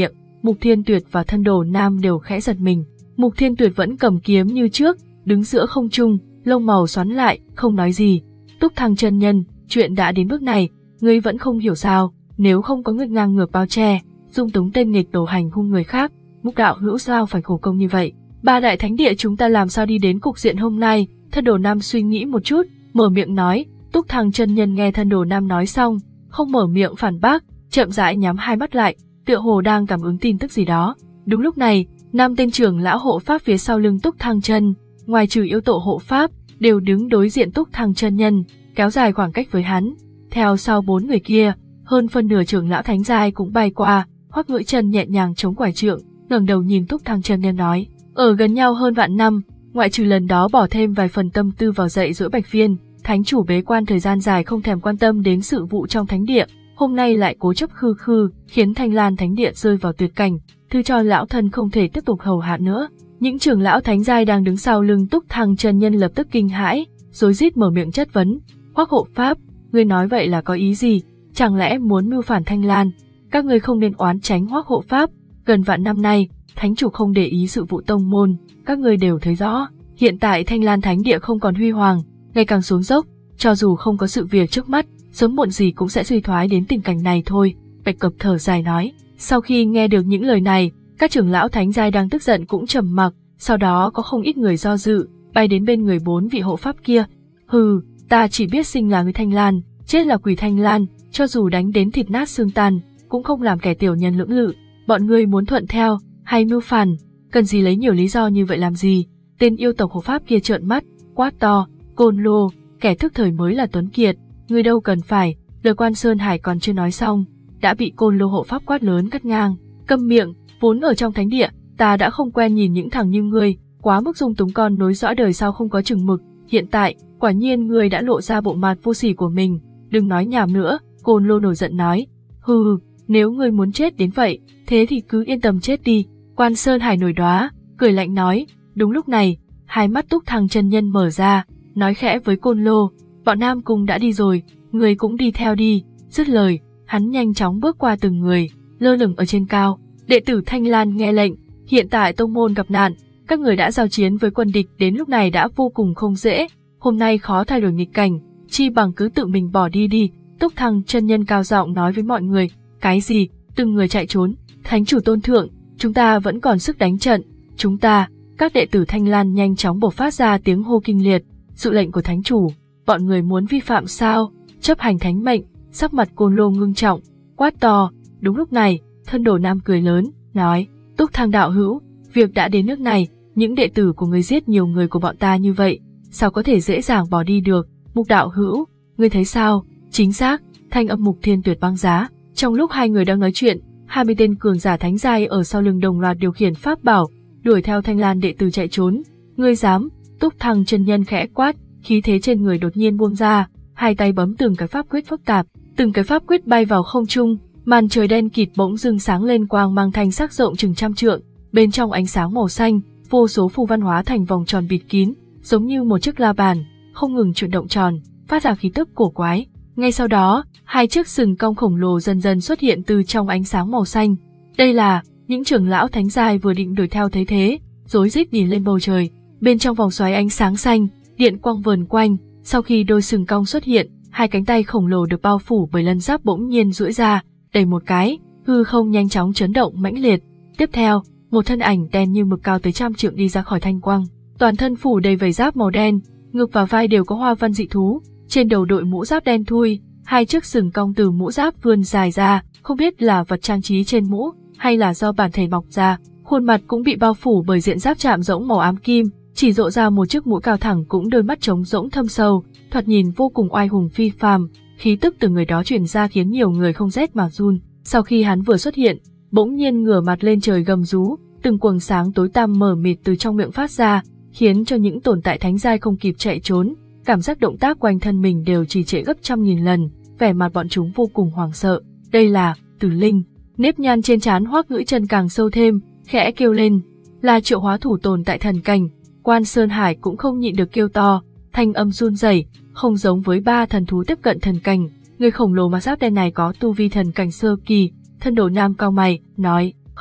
Speaker 1: Mục Thiên Tuyệt và Thân Đồ Nam đều khẽ giật mình. Mục Thiên Tuyệt vẫn cầm kiếm như trước, đứng giữa không trung, lông màu xoắn lại, không nói gì. Túc Thăng chân nhân, chuyện đã đến bước này, ngươi vẫn không hiểu sao? Nếu không có người ngang ngược bao che, dung túng tên nghịch đồ hành hung người khác, Mục đạo hữu sao phải khổ công như vậy? Ba đại thánh địa chúng ta làm sao đi đến cục diện hôm nay? Thân Đồ Nam suy nghĩ một chút, mở miệng nói. Túc Thăng chân nhân nghe Thân Đồ Nam nói xong, không mở miệng phản bác, chậm rãi nhắm hai mắt lại, tựa hồ đang cảm ứng tin tức gì đó. Đúng lúc này, năm tên trưởng lão hộ pháp phía sau lưng Túc Thăng chân, ngoài trừ yêu tổ hộ pháp, đều đứng đối diện Túc Thăng chân nhân, kéo dài khoảng cách với hắn. Theo sau bốn người kia, hơn phân nửa trưởng lão thánh giai cũng bay qua. Hoắc Ngữ Trân nhẹ nhàng chống quải trượng, ngẩng đầu nhìn Túc Thăng chân nhân nói: ở gần nhau hơn vạn năm, ngoại trừ lần đó bỏ thêm vài phần tâm tư vào dạy dỗ Bạch Viên, thánh chủ bế quan thời gian dài không thèm quan tâm đến sự vụ trong thánh địa, hôm nay lại cố chấp khư khư, khiến Thanh Lan thánh địa rơi vào tuyệt cảnh, thứ cho lão thân không thể tiếp tục hầu hạ nữa. Những trưởng lão thánh giai đang đứng sau lưng Túc Thăng chân nhân lập tức kinh hãi, rối rít mở miệng chất vấn: Hoắc hộ pháp, ngươi nói vậy là có ý gì? Chẳng lẽ muốn mưu phản Thanh Lan? Các ngươi không nên oán tránh Hoắc hộ pháp, gần vạn năm nay, thánh chủ không để ý sự vụ tông môn, các ngươi đều thấy rõ, hiện tại Thanh Lan thánh địa không còn huy hoàng, ngày càng xuống dốc, cho dù không có sự việc trước mắt, sớm muộn gì cũng sẽ suy thoái đến tình cảnh này thôi. Bạch Cập thở dài nói. Sau khi nghe được những lời này, các trưởng lão thánh giai đang tức giận cũng trầm mặc, sau đó có không ít người do dự, bay đến bên người bốn vị hộ pháp kia. Hừ, ta chỉ biết sinh là người Thanh Lan, chết là quỷ Thanh Lan, cho dù đánh đến thịt nát xương tan, cũng không làm kẻ tiểu nhân lưỡng lự. Bọn ngươi muốn thuận theo, hay mưu phản, cần gì lấy nhiều lý do như vậy làm gì? Tên yêu tộc hộ pháp kia trợn mắt, quát to: Côn Lô, kẻ thức thời mới là tuấn kiệt, ngươi đâu cần phải. Lời Quan Sơn Hải còn chưa nói xong, đã bị Côn Lô hộ pháp quát lớn cắt ngang. Câm miệng, vốn ở trong thánh địa, ta đã không quen nhìn những thằng như ngươi, quá mức dung túng con nối dõi đời sau không có chừng mực. Hiện tại, quả nhiên ngươi đã lộ ra bộ mặt vô sỉ của mình, đừng nói nhảm nữa. Côn Lô nổi giận nói: hừ, nếu ngươi muốn chết đến vậy, thế thì cứ yên tâm chết đi. Quan Sơn Hải nổi đoá, cười lạnh nói. Đúng lúc này, hai mắt Túc Thăng chân nhân mở ra, nói khẽ với Côn Lô: bọn Nam Cung đã đi rồi, người cũng đi theo đi. Dứt lời, hắn nhanh chóng bước qua từng người, lơ lửng ở trên cao. Đệ tử Thanh Lan nghe lệnh, hiện tại tông môn gặp nạn, các người đã giao chiến với quân địch đến lúc này đã vô cùng không dễ, hôm nay khó thay đổi nghịch cảnh, chi bằng cứ tự mình bỏ đi đi. Túc Thăng chân nhân cao giọng nói với mọi người. Cái gì? Từng người chạy trốn? Thánh chủ tôn thượng, chúng ta vẫn còn sức đánh trận. Chúng ta, các đệ tử Thanh Lan nhanh chóng bộc phát ra tiếng hô kinh liệt. Sự lệnh của thánh chủ, bọn người muốn vi phạm sao? Chấp hành thánh mệnh. Sắc mặt Côn Lô ngưng trọng, quát to. Đúng lúc này, Thân Đồ Nam cười lớn, nói: Túc Thăng đạo hữu, việc đã đến nước này, những đệ tử của người giết nhiều người của bọn ta như vậy, sao có thể dễ dàng bỏ đi được? Mục đạo hữu, ngươi thấy sao? Chính xác, thanh âm Mục Thiên Tuyệt băng giá. Trong lúc hai người đang nói chuyện, hai mươi tên cường giả thánh giai ở sau lưng đồng loạt điều khiển pháp bảo, đuổi theo Thanh Lan đệ tử chạy trốn. Ngươi dám? Túc Thăng chân nhân khẽ quát, khí thế trên người đột nhiên buông ra, hai tay bấm từng cái pháp quyết phức tạp, từng cái pháp quyết bay vào không trung, màn trời đen kịt bỗng dưng sáng lên quang mang thanh sắc rộng chừng trăm trượng, bên trong ánh sáng màu xanh, vô số phù văn hóa thành vòng tròn bịt kín, giống như một chiếc la bàn, không ngừng chuyển động tròn, phát ra khí tức cổ quái. Ngay sau đó, hai chiếc sừng cong khổng lồ dần dần xuất hiện từ trong ánh sáng màu xanh. Đây là, những trưởng lão thánh giai vừa định đuổi theo thấy thế, rối rít nhìn lên bầu trời, bên trong vòng xoáy ánh sáng xanh, điện quang vờn quanh, sau khi đôi sừng cong xuất hiện, hai cánh tay khổng lồ được bao phủ bởi lân giáp bỗng nhiên duỗi ra, đẩy một cái, hư không nhanh chóng chấn động mãnh liệt. Tiếp theo, một thân ảnh đen như mực cao tới trăm trượng đi ra khỏi thanh quang, toàn thân phủ đầy vảy giáp màu đen, ngực và vai đều có hoa văn dị thú. Trên đầu đội mũ giáp đen thui, hai chiếc sừng cong từ mũ giáp vươn dài ra, không biết là vật trang trí trên mũ, hay là do bản thể mọc ra. Khuôn mặt cũng bị bao phủ bởi diện giáp chạm rỗng màu ám kim, chỉ rộ ra một chiếc mũi cao thẳng cũng đôi mắt trống rỗng thâm sâu, thoạt nhìn vô cùng oai hùng phi phàm. Khí tức từ người đó truyền ra khiến nhiều người không rét mà run. Sau khi hắn vừa xuất hiện, bỗng nhiên ngửa mặt lên trời gầm rú, từng quầng sáng tối tăm mờ mịt từ trong miệng phát ra, khiến cho những tồn tại thánh giai không kịp chạy trốn. Cảm giác động tác quanh thân mình đều trì trệ gấp trăm nghìn lần, vẻ mặt bọn chúng vô cùng hoảng sợ. Đây là Tử Linh. Nếp nhăn trên trán Hoắc Ngữ Trân càng sâu thêm, khẽ kêu lên. Là triệu hóa thủ tồn tại thần cảnh. Quan Sơn Hải cũng không nhịn được kêu to, thanh âm run rẩy, không giống với ba thần thú tiếp cận thần cảnh. Người khổng lồ mà giáp đen này có tu vi thần cảnh sơ kỳ. Thân Đồ Nam cau mày, nói: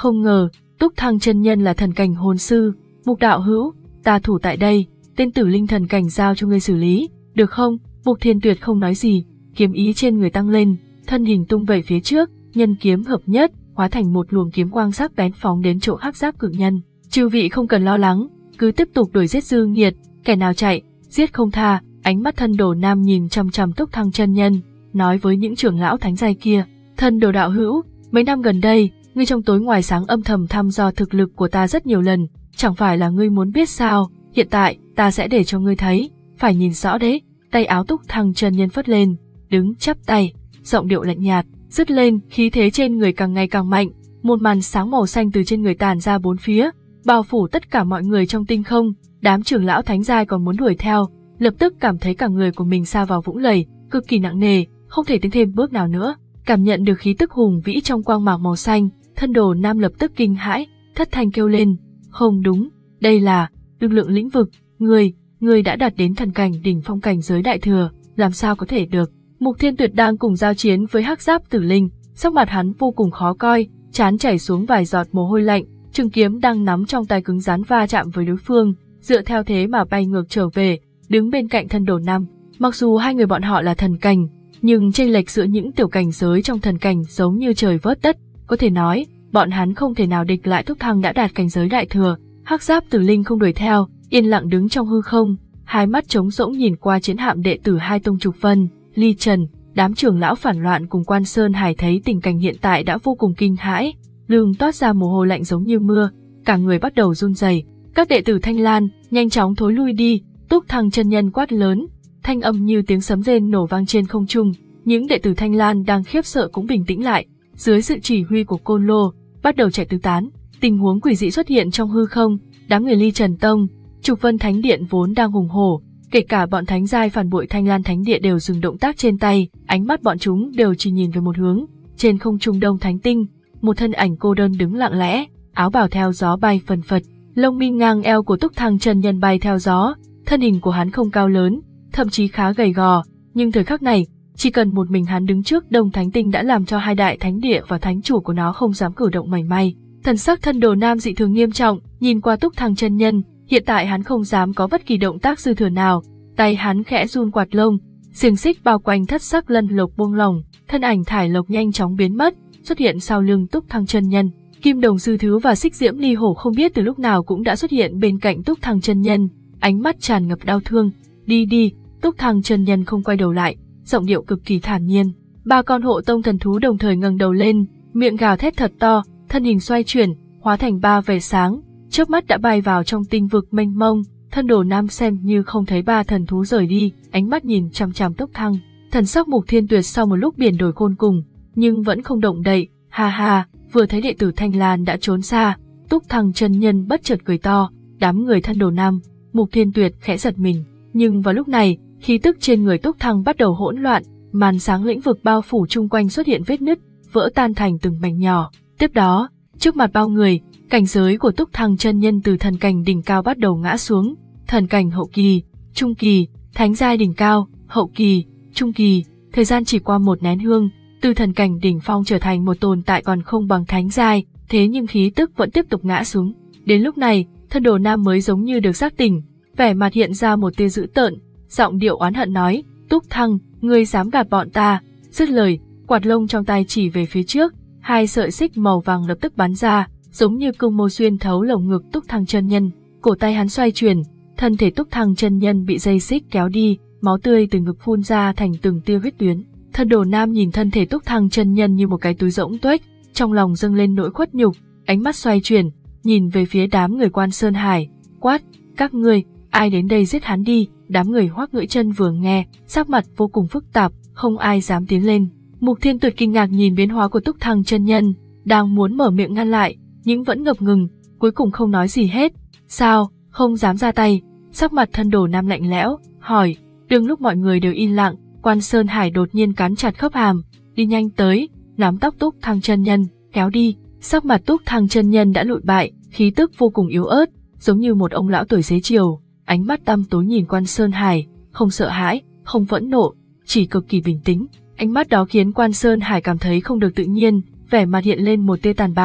Speaker 1: Không ngờ, Túc Thăng chân nhân là thần cảnh hồn sư. Mục đạo hữu, ta thủ tại đây, tên tử linh thần cảnh giao cho ngươi xử lý, được không? Mục Thiên Tuyệt không nói gì, kiếm ý trên người tăng lên, thân hình tung về phía trước, nhân kiếm hợp nhất, hóa thành một luồng kiếm quang sắc bén phóng đến chỗ hắc giáp cự nhân. Chư vị không cần lo lắng, cứ tiếp tục đuổi giết dư nghiệt, kẻ nào chạy, giết không tha. Ánh mắt Thân Đồ Nam nhìn chằm chằm Túc Thăng chân nhân, nói với những trưởng lão thánh giai kia, Thân Đồ đạo hữu, mấy năm gần đây, ngươi trong tối ngoài sáng âm thầm thăm dò thực lực của ta rất nhiều lần, chẳng phải là ngươi muốn biết sao? Hiện tại, ta sẽ để cho ngươi thấy, phải nhìn rõ đấy. Tay áo Túc Thăng chân nhân phất lên, đứng chắp tay, giọng điệu lạnh nhạt, dứt lên, khí thế trên người càng ngày càng mạnh, một màn sáng màu xanh từ trên người tản ra bốn phía, bao phủ tất cả mọi người trong tinh không. Đám trưởng lão thánh giai còn muốn đuổi theo, lập tức cảm thấy cả người của mình sa vào vũng lầy, cực kỳ nặng nề, không thể tiến thêm bước nào nữa. Cảm nhận được khí tức hùng vĩ trong quang mạc màu xanh, Thân Đồ Nam lập tức kinh hãi, thất thanh kêu lên, không đúng, đây là lực lượng lĩnh vực, ngươi, ngươi đã đạt đến thần cảnh đỉnh phong cảnh giới đại thừa, làm sao có thể được? Mục Thiên Tuyệt đang cùng giao chiến với hắc giáp tử linh, sắc mặt hắn vô cùng khó coi, trán chảy xuống vài giọt mồ hôi lạnh, trường kiếm đang nắm trong tay cứng rắn va chạm với đối phương, dựa theo thế mà bay ngược trở về, đứng bên cạnh Thân Đồ Nam. Mặc dù hai người bọn họ là thần cảnh, nhưng chênh lệch giữa những tiểu cảnh giới trong thần cảnh giống như trời vớt đất, có thể nói, bọn hắn không thể nào địch lại Túc Thăng đã đạt cảnh giới đại thừa. Hắc giáp tử linh không đuổi theo, yên lặng đứng trong hư không, hai mắt trống rỗng nhìn qua chiến hạm đệ tử hai tông Trục Vân, Ly Trần. Đám trưởng lão phản loạn cùng Quan Sơn Hải thấy tình cảnh hiện tại đã vô cùng kinh hãi, lưng toát ra mồ hôi lạnh giống như mưa, cả người bắt đầu run rẩy. Các đệ tử Thanh Lan nhanh chóng thối lui đi. Túc Thăng chân nhân quát lớn, thanh âm như tiếng sấm rền nổ vang trên không trung. Những đệ tử Thanh Lan đang khiếp sợ cũng bình tĩnh lại, dưới sự chỉ huy của Côn Lô, bắt đầu chạy tứ tán. Tình huống quỷ dị xuất hiện trong hư không, đám người Ly Trần Tông, Trục Vân Thánh Điện vốn đang hùng hổ, kể cả bọn thánh giai phản bội Thanh Lan Thánh Điện đều dừng động tác trên tay, ánh mắt bọn chúng đều chỉ nhìn về một hướng. Trên không trung Đông Thánh Tinh, một thân ảnh cô đơn đứng lặng lẽ, áo bào theo gió bay phần phật, lông mi ngang eo của Túc Thăng chân nhân bay theo gió. Thân hình của hắn không cao lớn, thậm chí khá gầy gò, nhưng thời khắc này, chỉ cần một mình hắn đứng trước Đông Thánh Tinh đã làm cho hai đại thánh địa và thánh chủ của nó không dám cử động mảy may. Thần sắc Thân Đồ Nam dị thường nghiêm trọng, nhìn qua Túc Thăng chân nhân, hiện tại hắn không dám có bất kỳ động tác dư thừa nào, tay hắn khẽ run quạt lông, xiềng xích bao quanh thất sắc lân lộc buông lỏng, thân ảnh thải lộc nhanh chóng biến mất, xuất hiện sau lưng Túc Thăng chân nhân. Kim Đồng Sư Thứ và Xích Diễm Ly Hổ không biết từ lúc nào cũng đã xuất hiện bên cạnh Túc Thăng chân nhân, ánh mắt tràn ngập đau thương. Đi đi, Túc Thăng chân nhân không quay đầu lại, giọng điệu cực kỳ thản nhiên. Ba con hộ tông thần thú đồng thời ngẩng đầu lên, miệng gào thét thật to, thân hình xoay chuyển, hóa thành ba vệt sáng, chớp mắt đã bay vào trong tinh vực mênh mông. Thân Đồ Nam xem như không thấy ba thần thú rời đi, ánh mắt nhìn chằm chằm Túc Thăng. Thần sắc Mục Thiên Tuyệt sau một lúc biển đổi khôn cùng, nhưng vẫn không động đậy. Ha ha, vừa thấy đệ tử Thanh Lan đã trốn xa, Túc Thăng chân nhân bất chợt cười to. Đám người Thân Đồ Nam, Mục Thiên Tuyệt khẽ giật mình, nhưng vào lúc này, khí tức trên người Túc Thăng bắt đầu hỗn loạn, màn sáng lĩnh vực bao phủ chung quanh xuất hiện vết nứt, vỡ tan thành từng mảnh nhỏ. Tiếp đó, trước mặt bao người, cảnh giới của Túc Thăng chân nhân từ thần cảnh đỉnh cao bắt đầu ngã xuống, thần cảnh hậu kỳ, trung kỳ, thánh giai đỉnh cao, hậu kỳ, trung kỳ, thời gian chỉ qua một nén hương, từ thần cảnh đỉnh phong trở thành một tồn tại còn không bằng thánh giai, thế nhưng khí tức vẫn tiếp tục ngã xuống. Đến lúc này, Thân Đồ Nam mới giống như được giác tỉnh, vẻ mặt hiện ra một tia dữ tợn, giọng điệu oán hận nói, Túc Thăng, ngươi dám gạt bọn ta. Dứt lời, quạt lông trong tay chỉ về phía trước, hai sợi xích màu vàng lập tức bắn ra, giống như cương mâu xuyên thấu lồng ngực Túc Thăng chân nhân. Cổ tay hắn xoay chuyển, thân thể Túc Thăng chân nhân bị dây xích kéo đi, máu tươi từ ngực phun ra thành từng tia huyết tuyến. Thân Đồ Nam nhìn thân thể Túc Thăng chân nhân như một cái túi rỗng tuếch, trong lòng dâng lên nỗi khuất nhục, ánh mắt xoay chuyển, nhìn về phía đám người Quan Sơn Hải, quát, các ngươi, ai đến đây giết hắn đi. Đám người Hoắc Ngưỡi Chân vừa nghe, sắc mặt vô cùng phức tạp, không ai dám tiến lên. Mục Thiên Tuyệt kinh ngạc nhìn biến hóa của Túc Thăng chân nhân, đang muốn mở miệng ngăn lại, nhưng vẫn ngập ngừng, cuối cùng không nói gì hết. Sao, không dám ra tay? Sắc mặt Thân Đồ Nam lạnh lẽo, hỏi. Đương lúc mọi người đều im lặng, Quan Sơn Hải đột nhiên cắn chặt khớp hàm, đi nhanh tới, nắm tóc Túc Thăng chân nhân, kéo đi. Sắc mặt Túc Thăng chân nhân đã lụi bại, khí tức vô cùng yếu ớt, giống như một ông lão tuổi xế chiều. Ánh mắt tăm tối nhìn Quan Sơn Hải, không sợ hãi, không phẫn nộ, chỉ cực kỳ bình tĩnh. Ánh mắt đó khiến Quan Sơn Hải cảm thấy không được tự nhiên, vẻ mặt hiện lên một tia tàn bạo.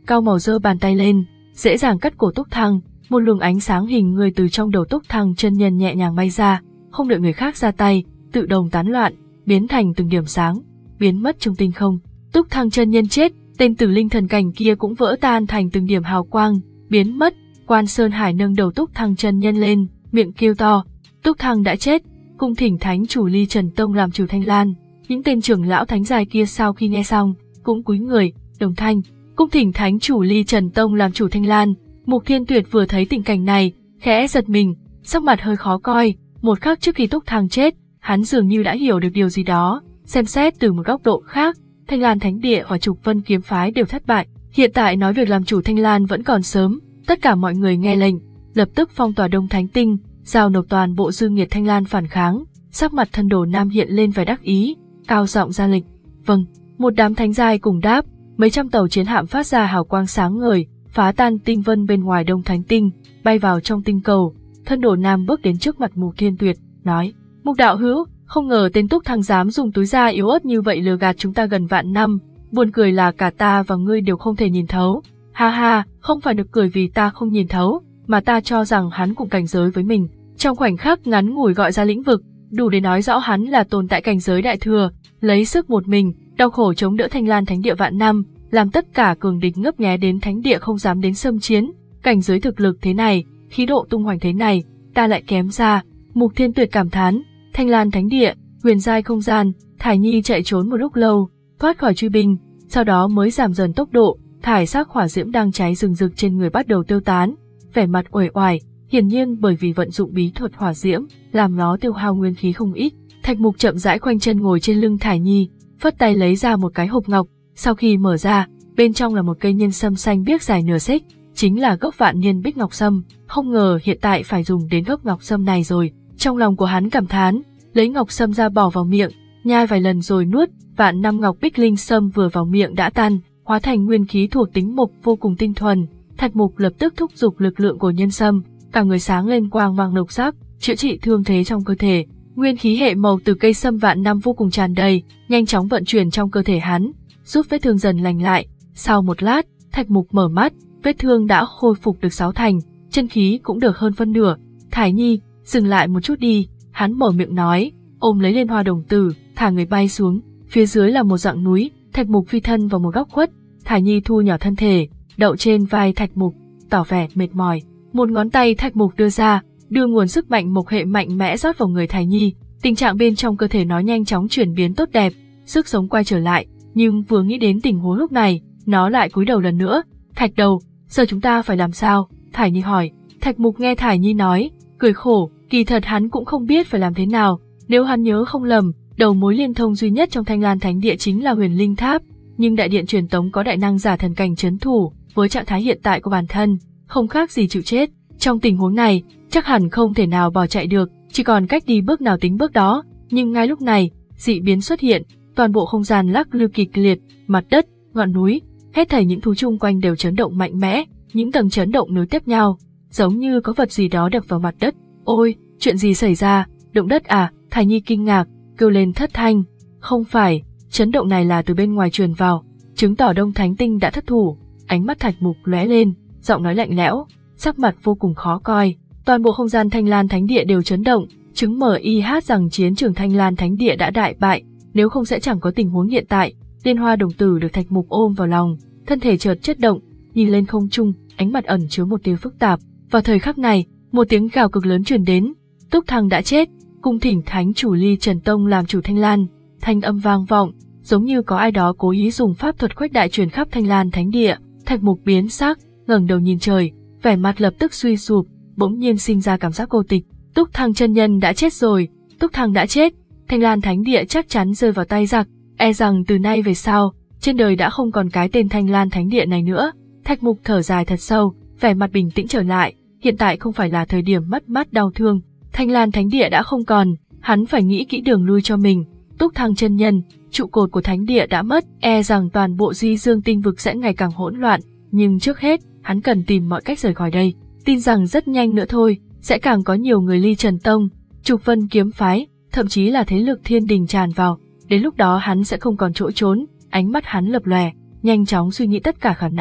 Speaker 1: Cao Màu giơ bàn tay lên, dễ dàng cắt cổ Túc Thăng, một luồng ánh sáng hình người từ trong đầu Túc Thăng chân nhân nhẹ nhàng bay ra, không đợi người khác ra tay, tự động tán loạn, biến thành từng điểm sáng, biến mất trong tinh không. Túc Thăng chân nhân chết, tên tử linh thần cảnh kia cũng vỡ tan thành từng điểm hào quang, biến mất. Quan Sơn Hải nâng đầu Túc Thăng chân nhân lên, miệng kêu to, Túc Thăng đã chết, cung thỉnh thánh chủ Ly Trần Tông làm chủ Thanh Lan. Những tên trưởng lão thánh dài kia sau khi nghe xong, cũng cúi người, đồng thanh, cung thỉnh thánh chủ Ly Trần Tông làm chủ Thanh Lan. Mục Thiên Tuyệt vừa thấy tình cảnh này, khẽ giật mình, sắc mặt hơi khó coi, một khắc trước khi Túc Thăng chết, hắn dường như đã hiểu được điều gì đó, xem xét từ một góc độ khác, Thanh Lan Thánh Địa và Trục Vân Kiếm Phái đều thất bại, hiện tại nói việc làm chủ Thanh Lan vẫn còn sớm, tất cả mọi người nghe lệnh, lập tức phong tỏa Đông Thánh Tinh, giao nộp toàn bộ dư nghiệt Thanh Lan phản kháng. Sắc mặt Thân Đồ Nam hiện lên vẻ đắc ý, cao giọng ra lệnh. Vâng, một đám thánh giai cùng đáp, mấy trăm tàu chiến hạm phát ra hào quang sáng ngời, phá tan tinh vân bên ngoài Đông Thánh Tinh, bay vào trong tinh cầu. Thân Đồ Nam bước đến trước mặt Mục Thiên Tuyệt, nói: Mục đạo hữu, không ngờ tên Túc Thăng dám dùng túi da yếu ớt như vậy lừa gạt chúng ta gần vạn năm, buồn cười là cả ta và ngươi đều không thể nhìn thấu. Ha ha, không phải được cười vì ta không nhìn thấu, mà ta cho rằng hắn cùng cảnh giới với mình, trong khoảnh khắc ngắn ngủi gọi ra lĩnh vực, đủ để nói rõ hắn là tồn tại cảnh giới đại thừa, lấy sức một mình, đau khổ chống đỡ Thanh Lan Thánh Địa vạn năm, làm tất cả cường địch ngấp nghé đến Thánh Địa không dám đến xâm chiến. Cảnh giới thực lực thế này, khí độ tung hoành thế này, ta lại kém xa. Mục Thiên Tuyệt cảm thán, Thanh Lan Thánh Địa, huyền giai không gian. Thải Nhi chạy trốn một lúc lâu, thoát khỏi truy binh, sau đó mới giảm dần tốc độ. Thải sắc hỏa diễm đang cháy rừng rực trên người bắt đầu tiêu tán, vẻ mặt uể oải, hiển nhiên bởi vì vận dụng bí thuật hỏa diễm, làm nó tiêu hao nguyên khí không ít. Thạch Mục chậm rãi khoanh chân ngồi trên lưng Thải Nhi, phất tay lấy ra một cái hộp ngọc, sau khi mở ra, bên trong là một cây nhân sâm xanh biếc dài nửa xích, chính là gốc vạn niên bích ngọc sâm. Không ngờ hiện tại phải dùng đến gốc ngọc sâm này rồi. Trong lòng của hắn cảm thán, lấy ngọc sâm ra bỏ vào miệng, nhai vài lần rồi nuốt. Vạn năm ngọc bích linh sâm vừa vào miệng đã tan, hóa thành nguyên khí thuộc tính mộc vô cùng tinh thuần. Thạch Mục lập tức thúc giục lực lượng của nhân sâm, cả người sáng lên quang mang lục sắc, chữa trị thương thế trong cơ thể. Nguyên khí hệ màu từ cây sâm vạn năm vô cùng tràn đầy, nhanh chóng vận chuyển trong cơ thể hắn, giúp vết thương dần lành lại. Sau một lát, Thạch Mục mở mắt, vết thương đã khôi phục được sáu thành, chân khí cũng được hơn phân nửa. Thải Nhi, dừng lại một chút đi, hắn mở miệng nói, ôm lấy Liên Hoa Đồng Tử, thả người bay xuống. Phía dưới là một dạng núi, Thạch Mục phi thân vào một góc khuất, Thải Nhi thu nhỏ thân thể, đậu trên vai Thạch Mục, tỏ vẻ mệt mỏi. Một ngón tay Thạch Mục đưa ra, đưa nguồn sức mạnh mộc hệ mạnh mẽ rót vào người Thải Nhi, tình trạng bên trong cơ thể nó nhanh chóng chuyển biến tốt đẹp, sức sống quay trở lại. Nhưng vừa nghĩ đến tình huống lúc này, nó lại cúi đầu lần nữa. Thạch đầu, giờ chúng ta phải làm sao? Thải Nhi hỏi. Thạch Mục nghe Thải Nhi nói, cười khổ, kỳ thật hắn cũng không biết phải làm thế nào. Nếu hắn nhớ không lầm, đầu mối liên thông duy nhất trong Thanh Lan Thánh Địa chính là Huyền Linh Tháp, nhưng đại điện truyền tống có đại năng giả thần cảnh trấn thủ, với trạng thái hiện tại của bản thân, không khác gì chịu chết. Trong tình huống này, chắc hẳn không thể nào bỏ chạy được, chỉ còn cách đi bước nào tính bước đó. Nhưng ngay lúc này, dị biến xuất hiện, toàn bộ không gian lắc lư kịch liệt, mặt đất, ngọn núi, hết thảy những thú chung quanh đều chấn động mạnh mẽ, những tầng chấn động nối tiếp nhau, giống như có vật gì đó đập vào mặt đất. Ôi, chuyện gì xảy ra? Động đất à? Thải Nhi kinh ngạc, kêu lên thất thanh. Không phải, chấn động này là từ bên ngoài truyền vào, chứng tỏ Đông Thánh Tinh đã thất thủ. Ánh mắt Thạch Mục lóe lên, giọng nói lạnh lẽo, sắc mặt vô cùng khó coi. Toàn bộ không gian Thanh Lan Thánh Địa đều chấn động, chứng mở y hát rằng chiến trường Thanh Lan Thánh Địa đã đại bại, nếu không sẽ chẳng có tình huống hiện tại. Liên Hoa Đồng Tử được Thạch Mục ôm vào lòng, thân thể chợt chất động, nhìn lên không trung, ánh mặt ẩn chứa một tia phức tạp. Vào thời khắc này, một tiếng gào cực lớn truyền đến, Túc Thăng đã chết, cung thỉnh thánh chủ Ly Trần Tông làm chủ Thanh Lan. Thanh âm vang vọng, giống như có ai đó cố ý dùng pháp thuật khuếch đại truyền khắp Thanh Lan Thánh Địa. Thạch Mục biến sắc, ngẩng đầu nhìn trời, vẻ mặt lập tức suy sụp, bỗng nhiên sinh ra cảm giác cô tịch. Túc Thăng chân nhân đã chết rồi, Túc Thăng đã chết, Thanh Lan Thánh Địa chắc chắn rơi vào tay giặc, e rằng từ nay về sau, trên đời đã không còn cái tên Thanh Lan Thánh Địa này nữa. Thạch Mục thở dài thật sâu, vẻ mặt bình tĩnh trở lại, hiện tại không phải là thời điểm mất mát đau thương, Thanh Lan Thánh Địa đã không còn, hắn phải nghĩ kỹ đường lui cho mình. Túc Thăng chân nhân, trụ cột của Thánh Địa đã mất, e rằng toàn bộ Di Dương Tinh vực sẽ ngày càng hỗn loạn, nhưng trước hết, hắn cần tìm mọi cách rời khỏi đây. Tin rằng rất nhanh nữa thôi, sẽ càng có nhiều người Ly Trần Tông, Trục Vân Kiếm Phái, thậm chí là thế lực thiên đình tràn vào, đến lúc đó hắn sẽ không còn chỗ trốn. Ánh mắt hắn lập lòe, nhanh chóng suy nghĩ tất cả khả năng.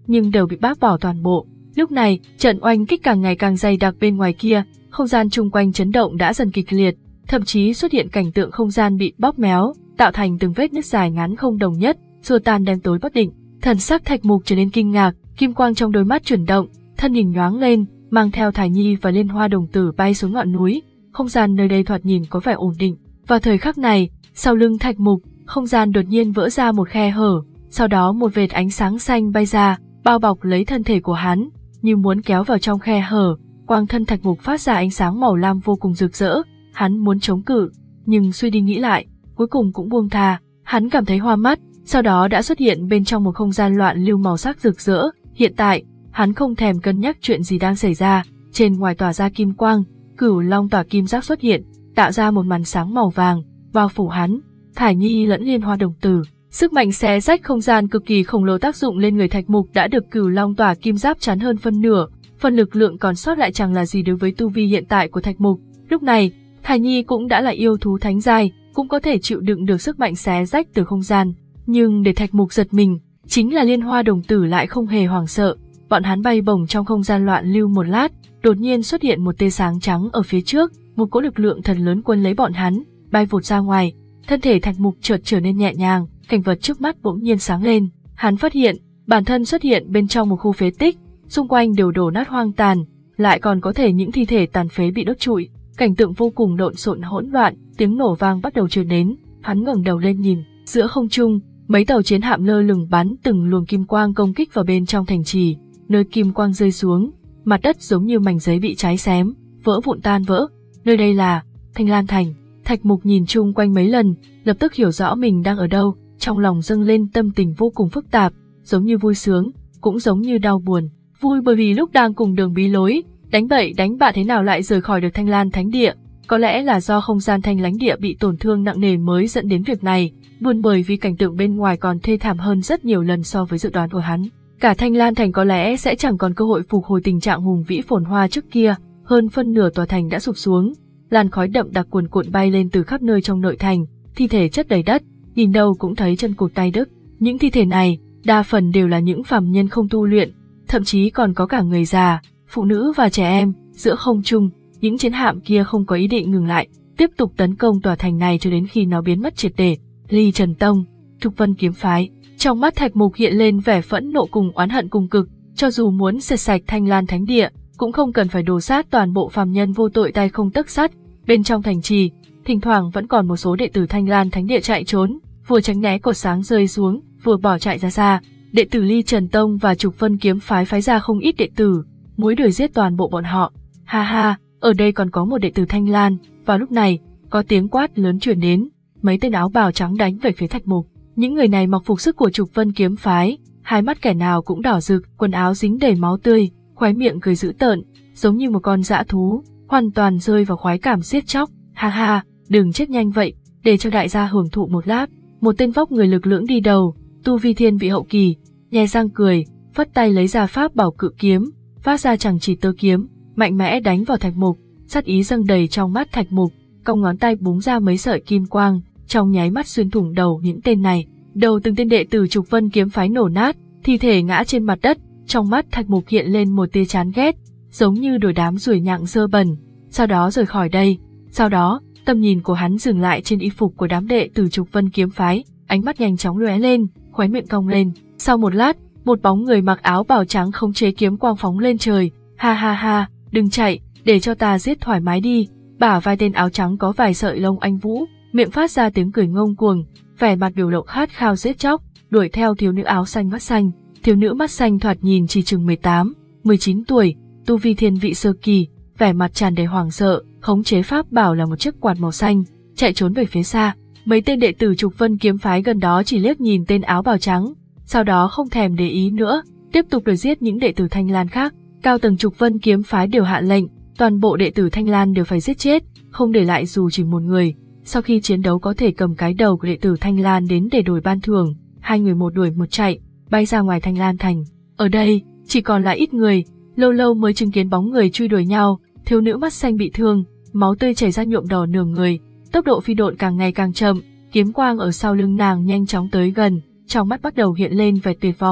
Speaker 1: nhưng đều bị bác bỏ toàn bộ. Lúc này, trận oanh kích càng ngày càng dày đặc bên ngoài kia, không gian chung quanh chấn động đã dần kịch liệt, thậm chí xuất hiện cảnh tượng không gian bị bóp méo, tạo thành từng vết nứt dài ngắn không đồng nhất, xua tan đêm tối bất định. Thần sắc Thạch Mục trở nên kinh ngạc, kim quang trong đôi mắt chuyển động, thân hình nhoáng lên, mang theo Thải Nhi và Liên Hoa đồng tử bay xuống ngọn núi. Không gian nơi đây thoạt nhìn có vẻ ổn định. Vào thời khắc này, sau lưng Thạch Mục, không gian đột nhiên vỡ ra một khe hở, sau đó một vệt ánh sáng xanh bay ra, bao bọc lấy thân thể của hắn, như muốn kéo vào trong khe hở. Quang thân Thạch Mục phát ra ánh sáng màu lam vô cùng rực rỡ, hắn muốn chống cự, nhưng suy đi nghĩ lại, cuối cùng cũng buông tha. Hắn cảm thấy hoa mắt, sau đó đã xuất hiện bên trong một không gian loạn lưu màu sắc rực rỡ. Hiện tại, hắn không thèm cân nhắc chuyện gì đang xảy ra, trên ngoài tỏa ra kim quang, Cửu Long tỏa kim giác xuất hiện, tạo ra một màn sáng màu vàng, bao phủ hắn, Thải Nhi lẫn Liên Hoa đồng tử. Sức mạnh xé rách không gian cực kỳ khổng lồ tác dụng lên người Thạch Mục đã được Cửu Long tỏa kim giáp chắn hơn phân nửa, phần lực lượng còn sót lại chẳng là gì đối với tu vi hiện tại của Thạch Mục. Lúc này, Thải Nhi cũng đã là yêu thú thánh giai, cũng có thể chịu đựng được sức mạnh xé rách từ không gian, nhưng để Thạch Mục giật mình, chính là Liên Hoa đồng tử lại không hề hoảng sợ. Bọn hắn bay bổng trong không gian loạn lưu một lát, đột nhiên xuất hiện một tia sáng trắng ở phía trước, một cỗ lực lượng thần lớn quân lấy bọn hắn, bay vụt ra ngoài. Thân thể Thạch Mục chợt trở nên nhẹ nhàng, cảnh vật trước mắt bỗng nhiên sáng lên. Hắn phát hiện, bản thân xuất hiện bên trong một khu phế tích, xung quanh đều đổ nát hoang tàn, lại còn có thể những thi thể tàn phế bị đốt trụi. Cảnh tượng vô cùng lộn xộn hỗn loạn, tiếng nổ vang bắt đầu truyền đến. Hắn ngẩng đầu lên nhìn, giữa không trung, mấy tàu chiến hạm lơ lửng bắn từng luồng kim quang công kích vào bên trong thành trì. Nơi kim quang rơi xuống, mặt đất giống như mảnh giấy bị cháy xém, vỡ vụn tan vỡ. Nơi đây là Thanh Lan Thành. Thạch Mục nhìn chung quanh mấy lần, lập tức hiểu rõ mình đang ở đâu, trong lòng dâng lên tâm tình vô cùng phức tạp, giống như vui sướng, cũng giống như đau buồn. Vui bởi vì lúc đang cùng đường bí lối, đánh bậy đánh bạ thế nào lại rời khỏi được Thanh Lan Thánh Địa, có lẽ là do không gian Thanh Lãnh Địa bị tổn thương nặng nề mới dẫn đến việc này. Buồn bởi vì cảnh tượng bên ngoài còn thê thảm hơn rất nhiều lần so với dự đoán của hắn. Cả Thanh Lan Thành có lẽ sẽ chẳng còn cơ hội phục hồi tình trạng hùng vĩ phồn hoa trước kia, hơn phân nửa tòa thành đã sụp xuống, làn khói đậm đặc cuồn cuộn bay lên từ khắp nơi trong nội thành, thi thể chất đầy đất, nhìn đâu cũng thấy chân cụt tay đứt. Những thi thể này, đa phần đều là những phàm nhân không tu luyện, thậm chí còn có cả người già, phụ nữ và trẻ em. Giữa không trung, những chiến hạm kia không có ý định ngừng lại, tiếp tục tấn công tòa thành này cho đến khi nó biến mất triệt để. Ly Trần Tông, Trục Vân kiếm phái. Trong mắt Thạch Mục hiện lên vẻ phẫn nộ cùng oán hận cùng cực, cho dù muốn diệt sạch Thanh Lan Thánh Địa, cũng không cần phải đổ sát toàn bộ phàm nhân vô tội tay không tấc sắt. Bên trong thành trì, thỉnh thoảng vẫn còn một số đệ tử Thanh Lan Thánh Địa chạy trốn, vừa tránh né cột sáng rơi xuống, vừa bỏ chạy ra xa. Đệ tử Ly Trần Tông và Trục Vân kiếm phái phái ra không ít đệ tử, muốn đuổi giết toàn bộ bọn họ. Ha ha, ở đây còn có một đệ tử Thanh Lan. Vào lúc này, có tiếng quát lớn truyền đến, mấy tên áo bào trắng đánh về phía Thạch Mục. Những người này mặc phục sức của Trục Vân kiếm phái, hai mắt kẻ nào cũng đỏ rực, quần áo dính đầy máu tươi, khóe miệng cười dữ tợn, giống như một con dã thú, hoàn toàn rơi vào khoái cảm giết chóc. Ha ha, đừng chết nhanh vậy, để cho đại gia hưởng thụ một lát. Một tên vóc người lực lưỡng đi đầu, tu vi thiên vị hậu kỳ, nhe răng cười, phất tay lấy ra pháp bảo cự kiếm, phát ra chẳng chỉ tơ kiếm, mạnh mẽ đánh vào Thạch Mục. Sát ý dâng đầy trong mắt Thạch Mục, cong ngón tay búng ra mấy sợi kim quang, trong nháy mắt xuyên thủng đầu những tên này. Đầu từng tên đệ tử Trục Vân kiếm phái nổ nát, thi thể ngã trên mặt đất. Trong mắt Thạch Mục hiện lên một tia chán ghét, giống như đuổi đám ruồi nhặng dơ bẩn, sau đó rời khỏi đây. Sau đó, tầm nhìn của hắn dừng lại trên y phục của đám đệ tử Trục Vân kiếm phái, ánh mắt nhanh chóng lóe lên, khóe miệng cong lên. Sau một lát, một bóng người mặc áo bào trắng khống chế kiếm quang phóng lên trời. Ha ha ha, đừng chạy, để cho ta giết thoải mái đi. Bả vai tên áo trắng có vài sợi lông anh vũ, miệng phát ra tiếng cười ngông cuồng, vẻ mặt biểu lộ khát khao giết chóc, đuổi theo thiếu nữ áo xanh mắt xanh. Thiếu nữ mắt xanh thoạt nhìn chỉ chừng mười tám, mười chín tuổi, tu vi thiên vị sơ kỳ, vẻ mặt tràn đầy hoảng sợ, khống chế pháp bảo là một chiếc quạt màu xanh, chạy trốn về phía xa. Mấy tên đệ tử Trục Vân kiếm phái gần đó chỉ liếc nhìn tên áo bào trắng, sau đó không thèm để ý nữa, tiếp tục đuổi giết những đệ tử Thanh Lan khác. Cao tầng Trục Vân kiếm phái đều hạ lệnh, toàn bộ đệ tử Thanh Lan đều phải giết chết, không để lại dù chỉ một người. Sau khi chiến đấu có thể cầm cái đầu của đệ tử Thanh Lan đến để đổi ban thưởng, hai người một đuổi một chạy, bay ra ngoài Thanh Lan thành. Ở đây, chỉ còn lại ít người, lâu lâu mới chứng kiến bóng người truy đuổi nhau. Thiếu nữ mắt xanh bị thương, máu tươi chảy ra nhuộm đỏ nửa người, tốc độ phi độn càng ngày càng chậm, kiếm quang ở sau lưng nàng nhanh chóng tới gần, trong mắt bắt đầu hiện lên vẻ tuyệt vọng.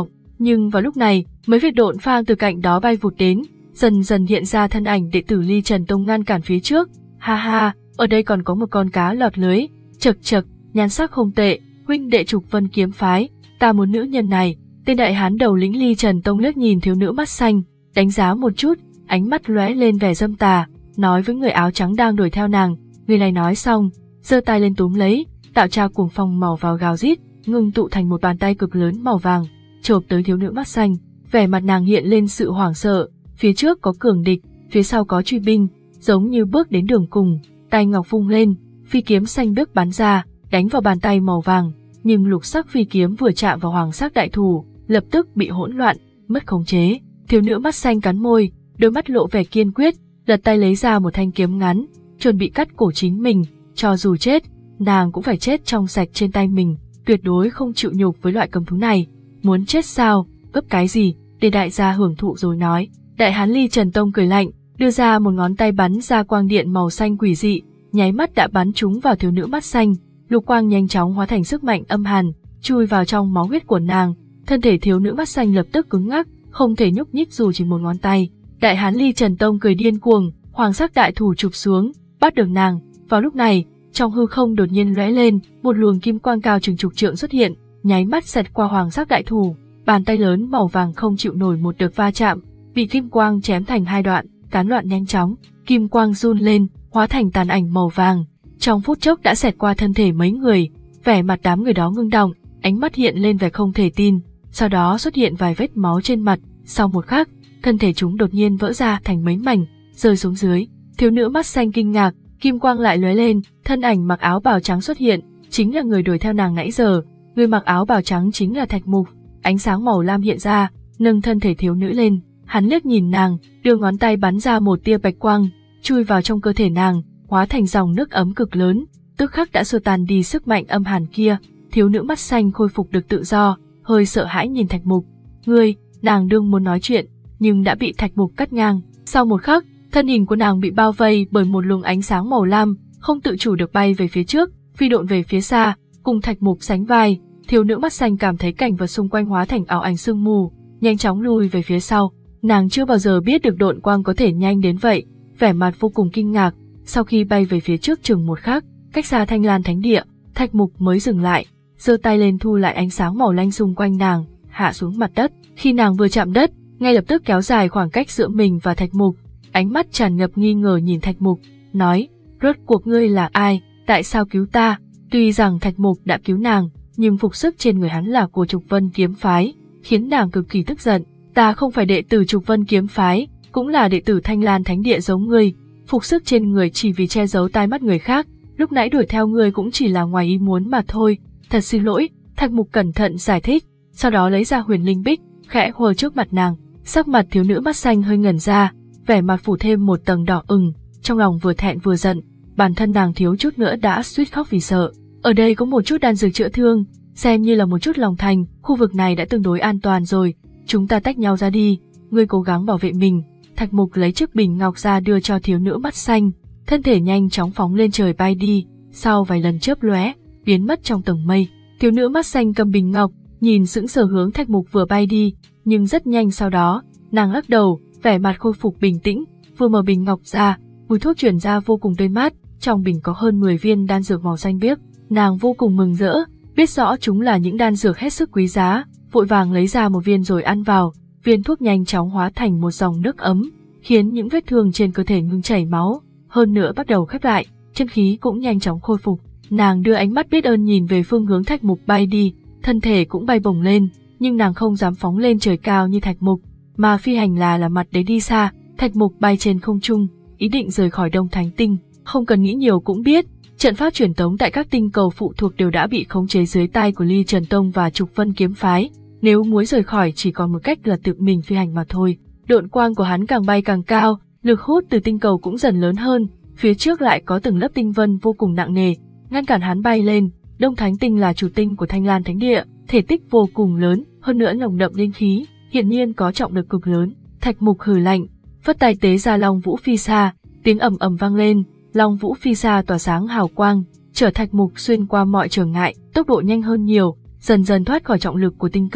Speaker 1: Nhưng vào lúc này, mấy vệt độn phang từ cạnh đó bay vụt đến, dần dần hiện ra thân ảnh đệ tử Ly Trần Tông ngăn cản phía trước. Ha ha, ở đây còn có một con cá lọt lưới, chật chật, nhan sắc không tệ, huynh đệ Trục Vân kiếm phái, ta muốn nữ nhân này. Tên đại hán đầu lĩnh Ly Trần Tông liếc nhìn thiếu nữ mắt xanh, đánh giá một chút, ánh mắt lóe lên vẻ dâm tà, nói với người áo trắng đang đuổi theo nàng. Người này nói xong, giơ tay lên túm lấy, tạo ra cuồng phong màu vào gào rít, ngưng tụ thành một bàn tay cực lớn màu vàng, chộp tới thiếu nữ mắt xanh. Vẻ mặt nàng hiện lên sự hoảng sợ, phía trước có cường địch, phía sau có truy binh, giống như bước đến đường cùng, tay ngọc vung lên, phi kiếm xanh biếc bắn ra, đánh vào bàn tay màu vàng, nhưng lục sắc phi kiếm vừa chạm vào hoàng sắc đại thủ, lập tức bị hỗn loạn, mất khống chế. Thiếu nữ mắt xanh cắn môi, đôi mắt lộ vẻ kiên quyết, lật tay lấy ra một thanh kiếm ngắn, chuẩn bị cắt cổ chính mình, cho dù chết, nàng cũng phải chết trong sạch trên tay mình, tuyệt đối không chịu nhục với loại cầm thú này. Muốn chết sao, gấp cái gì, để đại gia hưởng thụ rồi nói. Đại hán Ly Trần Tông cười lạnh, đưa ra một ngón tay bắn ra quang điện màu xanh quỷ dị, nháy mắt đã bắn trúng vào thiếu nữ mắt xanh, lục quang nhanh chóng hóa thành sức mạnh âm hàn, chui vào trong máu huyết của nàng. Thân thể thiếu nữ mắt xanh lập tức cứng ngắc, không thể nhúc nhích dù chỉ một ngón tay. Đại hán Ly Trần Tông cười điên cuồng, hoàng sắc đại thủ chụp xuống, bắt được nàng. Vào lúc này, trong hư không đột nhiên lóe lên, một luồng kim quang cao chừng chục trượng xuất hiện, nháy mắt xẹt qua hoàng sắc đại thủ. Bàn tay lớn màu vàng không chịu nổi một đợt va chạm, bị kim quang chém thành hai đoạn, tán loạn nhanh chóng. Kim quang run lên, hóa thành tàn ảnh màu vàng, trong phút chốc đã xẹt qua thân thể mấy người. Vẻ mặt đám người đó ngưng đọng, ánh mắt hiện lên vẻ không thể tin. Sau đó xuất hiện vài vết máu trên mặt. Sau một khắc, thân thể chúng đột nhiên vỡ ra thành mấy mảnh, rơi xuống dưới. Thiếu nữ mắt xanh kinh ngạc, kim quang lại lóe lên, thân ảnh mặc áo bào trắng xuất hiện, chính là người đuổi theo nàng nãy giờ. Người mặc áo bào trắng chính là Thạch Mục. Ánh sáng màu lam hiện ra, nâng thân thể thiếu nữ lên, hắn liếc nhìn nàng, đưa ngón tay bắn ra một tia bạch quang, chui vào trong cơ thể nàng, hóa thành dòng nước ấm cực lớn, tức khắc đã xua tan đi sức mạnh âm hàn kia. Thiếu nữ mắt xanh khôi phục được tự do, hơi sợ hãi nhìn Thạch Mục. Ngươi, nàng đương muốn nói chuyện, nhưng đã bị Thạch Mục cắt ngang. Sau một khắc, thân hình của nàng bị bao vây bởi một luồng ánh sáng màu lam, không tự chủ được bay về phía trước, phi độn về phía xa, cùng Thạch Mục sánh vai. Thiếu nữ mắt xanh cảm thấy cảnh vật xung quanh hóa thành ảo ảnh sương mù, nhanh chóng lùi về phía sau. Nàng chưa bao giờ biết được độn quang có thể nhanh đến vậy, vẻ mặt vô cùng kinh ngạc. Sau khi bay về phía trước chừng một khắc, cách xa Thanh Lan Thánh Địa, Thạch Mục mới dừng lại, giơ tay lên thu lại ánh sáng màu lanh xung quanh nàng, hạ xuống mặt đất. Khi nàng vừa chạm đất, ngay lập tức kéo dài khoảng cách giữa mình và Thạch Mục. Ánh mắt tràn ngập nghi ngờ nhìn Thạch Mục, nói: rốt cuộc ngươi là ai, tại sao cứu ta? Tuy rằng Thạch Mục đã cứu nàng, nhưng phục sức trên người hắn là của Trục Vân kiếm phái, khiến nàng cực kỳ tức giận. Ta không phải đệ tử Trục Vân kiếm phái, cũng là đệ tử Thanh Lan Thánh Địa giống ngươi, phục sức trên người chỉ vì che giấu tai mắt người khác, lúc nãy đuổi theo ngươi cũng chỉ là ngoài ý muốn mà thôi. Thật xin lỗi, Thạch Mục cẩn thận giải thích, sau đó lấy ra huyền linh bích, khẽ hùa trước mặt nàng. Sắc mặt thiếu nữ mắt xanh hơi ngẩn ra, vẻ mặt phủ thêm một tầng đỏ ửng, trong lòng vừa thẹn vừa giận, bản thân nàng thiếu chút nữa đã suýt khóc vì sợ. Ở đây có một chút đan dược chữa thương, xem như là một chút lòng thành, khu vực này đã tương đối an toàn rồi, chúng ta tách nhau ra đi, ngươi cố gắng bảo vệ mình. Thạch Mục lấy chiếc bình ngọc ra đưa cho thiếu nữ mắt xanh, thân thể nhanh chóng phóng lên trời bay đi, sau vài lần chớp lóe, biến mất trong tầng mây. Thiếu nữ mắt xanh cầm bình ngọc, nhìn sững sờ hướng Thạch Mục vừa bay đi, nhưng rất nhanh sau đó, nàng lắc đầu, vẻ mặt khôi phục bình tĩnh, vừa mở bình ngọc ra, mùi thuốc truyền ra vô cùng tươi mát, trong bình có hơn mười viên đan dược màu xanh biếc. Nàng vô cùng mừng rỡ, biết rõ chúng là những đan dược hết sức quý giá, vội vàng lấy ra một viên rồi ăn vào, viên thuốc nhanh chóng hóa thành một dòng nước ấm, khiến những vết thương trên cơ thể ngừng chảy máu, hơn nữa bắt đầu khép lại, chân khí cũng nhanh chóng khôi phục. Nàng đưa ánh mắt biết ơn nhìn về phương hướng Thạch Mục bay đi, thân thể cũng bay bổng lên, nhưng nàng không dám phóng lên trời cao như Thạch Mục, mà phi hành là là mặt để đi xa. Thạch Mục bay trên không trung, ý định rời khỏi Đông Thánh Tinh, không cần nghĩ nhiều cũng biết, trận pháp truyền tống tại các tinh cầu phụ thuộc đều đã bị khống chế dưới tay của Ly Trần Tông và Trục Vân kiếm phái, nếu muốn rời khỏi chỉ còn một cách là tự mình phi hành mà thôi. Độn quang của hắn càng bay càng cao, lực hút từ tinh cầu cũng dần lớn hơn, phía trước lại có từng lớp tinh vân vô cùng nặng nề, ngăn cản hắn bay lên. Đông Thánh Tinh là chủ tinh của Thanh Lan Thánh Địa, thể tích vô cùng lớn, hơn nữa nồng đậm linh khí, hiển nhiên có trọng lực cực lớn. Thạch Mục hừ lạnh, phất tay tế ra Long Vũ Phi Sa, tiếng ầm ầm vang lên, Long Vũ Phi Sa tỏa sáng hào quang, chở Thạch Mục xuyên qua mọi trở ngại, tốc độ nhanh hơn nhiều, dần dần thoát khỏi trọng lực của tinh cầu.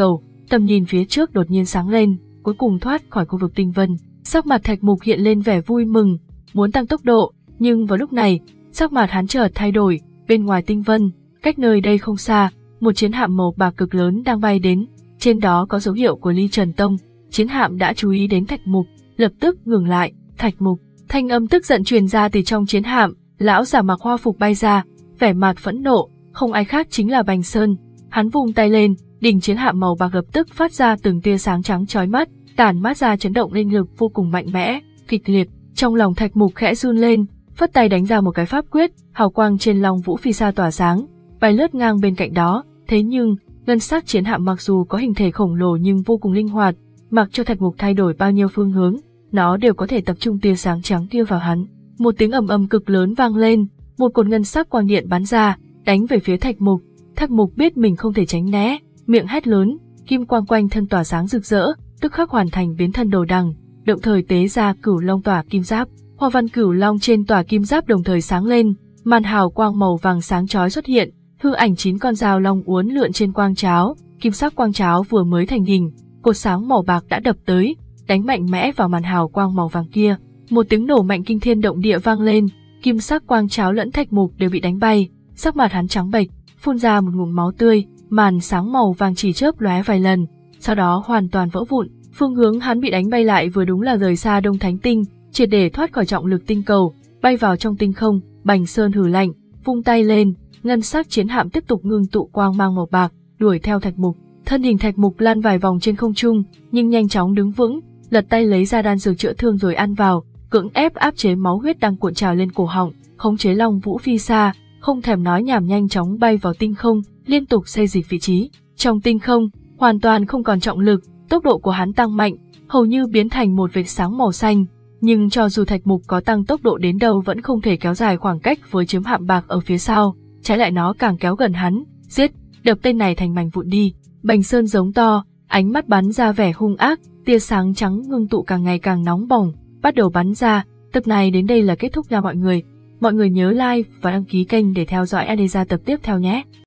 Speaker 1: tầm nhìn phía trước đột nhiên sáng lên, cuối cùng thoát khỏi khu vực tinh vân. Sắc mặt Thạch Mục hiện lên vẻ vui mừng, muốn tăng tốc độ, nhưng vào lúc này, sắc mặt hắn chợt thay đổi, bên ngoài tinh vân, cách nơi đây không xa, một chiến hạm màu bạc cực lớn đang bay đến, trên đó có dấu hiệu của Ly Trần Tông. Chiến hạm đã chú ý đến Thạch Mục, lập tức ngừng lại. Thạch Mục, thanh âm tức giận truyền ra từ trong chiến hạm, lão giả mặc hoa phục bay ra, vẻ mặt phẫn nộ, không ai khác chính là Bành Sơn. Hắn vung tay lên, đỉnh chiến hạm màu bạc lập tức phát ra từng tia sáng trắng chói mắt, tản mát ra chấn động linh lực vô cùng mạnh mẽ, kịch liệt. Trong lòng Thạch Mục khẽ run lên, phất tay đánh ra một cái pháp quyết, hào quang trên Long Vũ Phi Sa tỏa sáng, bay lướt ngang bên cạnh đó. Thế nhưng, ngân sắc chiến hạm mặc dù có hình thể khổng lồ nhưng vô cùng linh hoạt, mặc cho Thạch Mục thay đổi bao nhiêu phương hướng, nó đều có thể tập trung tia sáng trắng kia vào hắn. Một tiếng ầm ầm cực lớn vang lên, một cột ngân sắc quang điện bắn ra, đánh về phía Thạch Mục. Thạch Mục biết mình không thể tránh né, miệng hét lớn, kim quang quanh thân tỏa sáng rực rỡ, tức khắc hoàn thành biến thân đồ đằng, đồng thời tế ra Cửu Long tỏa kim giáp. Hoa văn Cửu Long trên tỏa kim giáp đồng thời sáng lên, màn hào quang màu vàng sáng chói xuất hiện, hư ảnh chín con dao long uốn lượn trên quang cháo, kim sắc quang cháo vừa mới thành hình, cột sáng màu bạc đã đập tới, đánh mạnh mẽ vào màn hào quang màu vàng kia. Một tiếng nổ mạnh kinh thiên động địa vang lên, kim sắc quang cháo lẫn Thạch Mục đều bị đánh bay, sắc mặt hắn trắng bệch, phun ra một ngụm máu tươi, màn sáng màu vàng chỉ chớp lóe vài lần, sau đó hoàn toàn vỡ vụn. Phương hướng hắn bị đánh bay lại vừa đúng là rời xa Đông Thánh Tinh, triệt để thoát khỏi trọng lực tinh cầu, bay vào trong tinh không. Bành Sơn hừ lạnh, vung tay lên, ngân sắc chiến hạm tiếp tục ngưng tụ quang mang màu bạc, đuổi theo Thạch Mục. Thân hình Thạch Mục lan vài vòng trên không trung, nhưng nhanh chóng đứng vững, lật tay lấy ra đan dược chữa thương rồi ăn vào, cưỡng ép áp chế máu huyết đang cuộn trào lên cổ họng, khống chế Long Vũ Phi Sa, không thèm nói nhảm nhanh chóng bay vào tinh không, liên tục xê dịch vị trí. Trong tinh không, hoàn toàn không còn trọng lực, tốc độ của hắn tăng mạnh, hầu như biến thành một vệt sáng màu xanh. Nhưng cho dù Thạch Mục có tăng tốc độ đến đâu vẫn không thể kéo dài khoảng cách với chiếm hạm bạc ở phía sau, trái lại nó càng kéo gần hắn. Giết, đập tên này thành mảnh vụn đi. Bành Sơn giống to, ánh mắt bắn ra vẻ hung ác, tia sáng trắng ngưng tụ càng ngày càng nóng bỏng, bắt đầu bắn ra. Tập này đến đây là kết thúc nha mọi người. Mọi người nhớ like và đăng ký kênh để theo dõi Adesa tập tiếp theo nhé.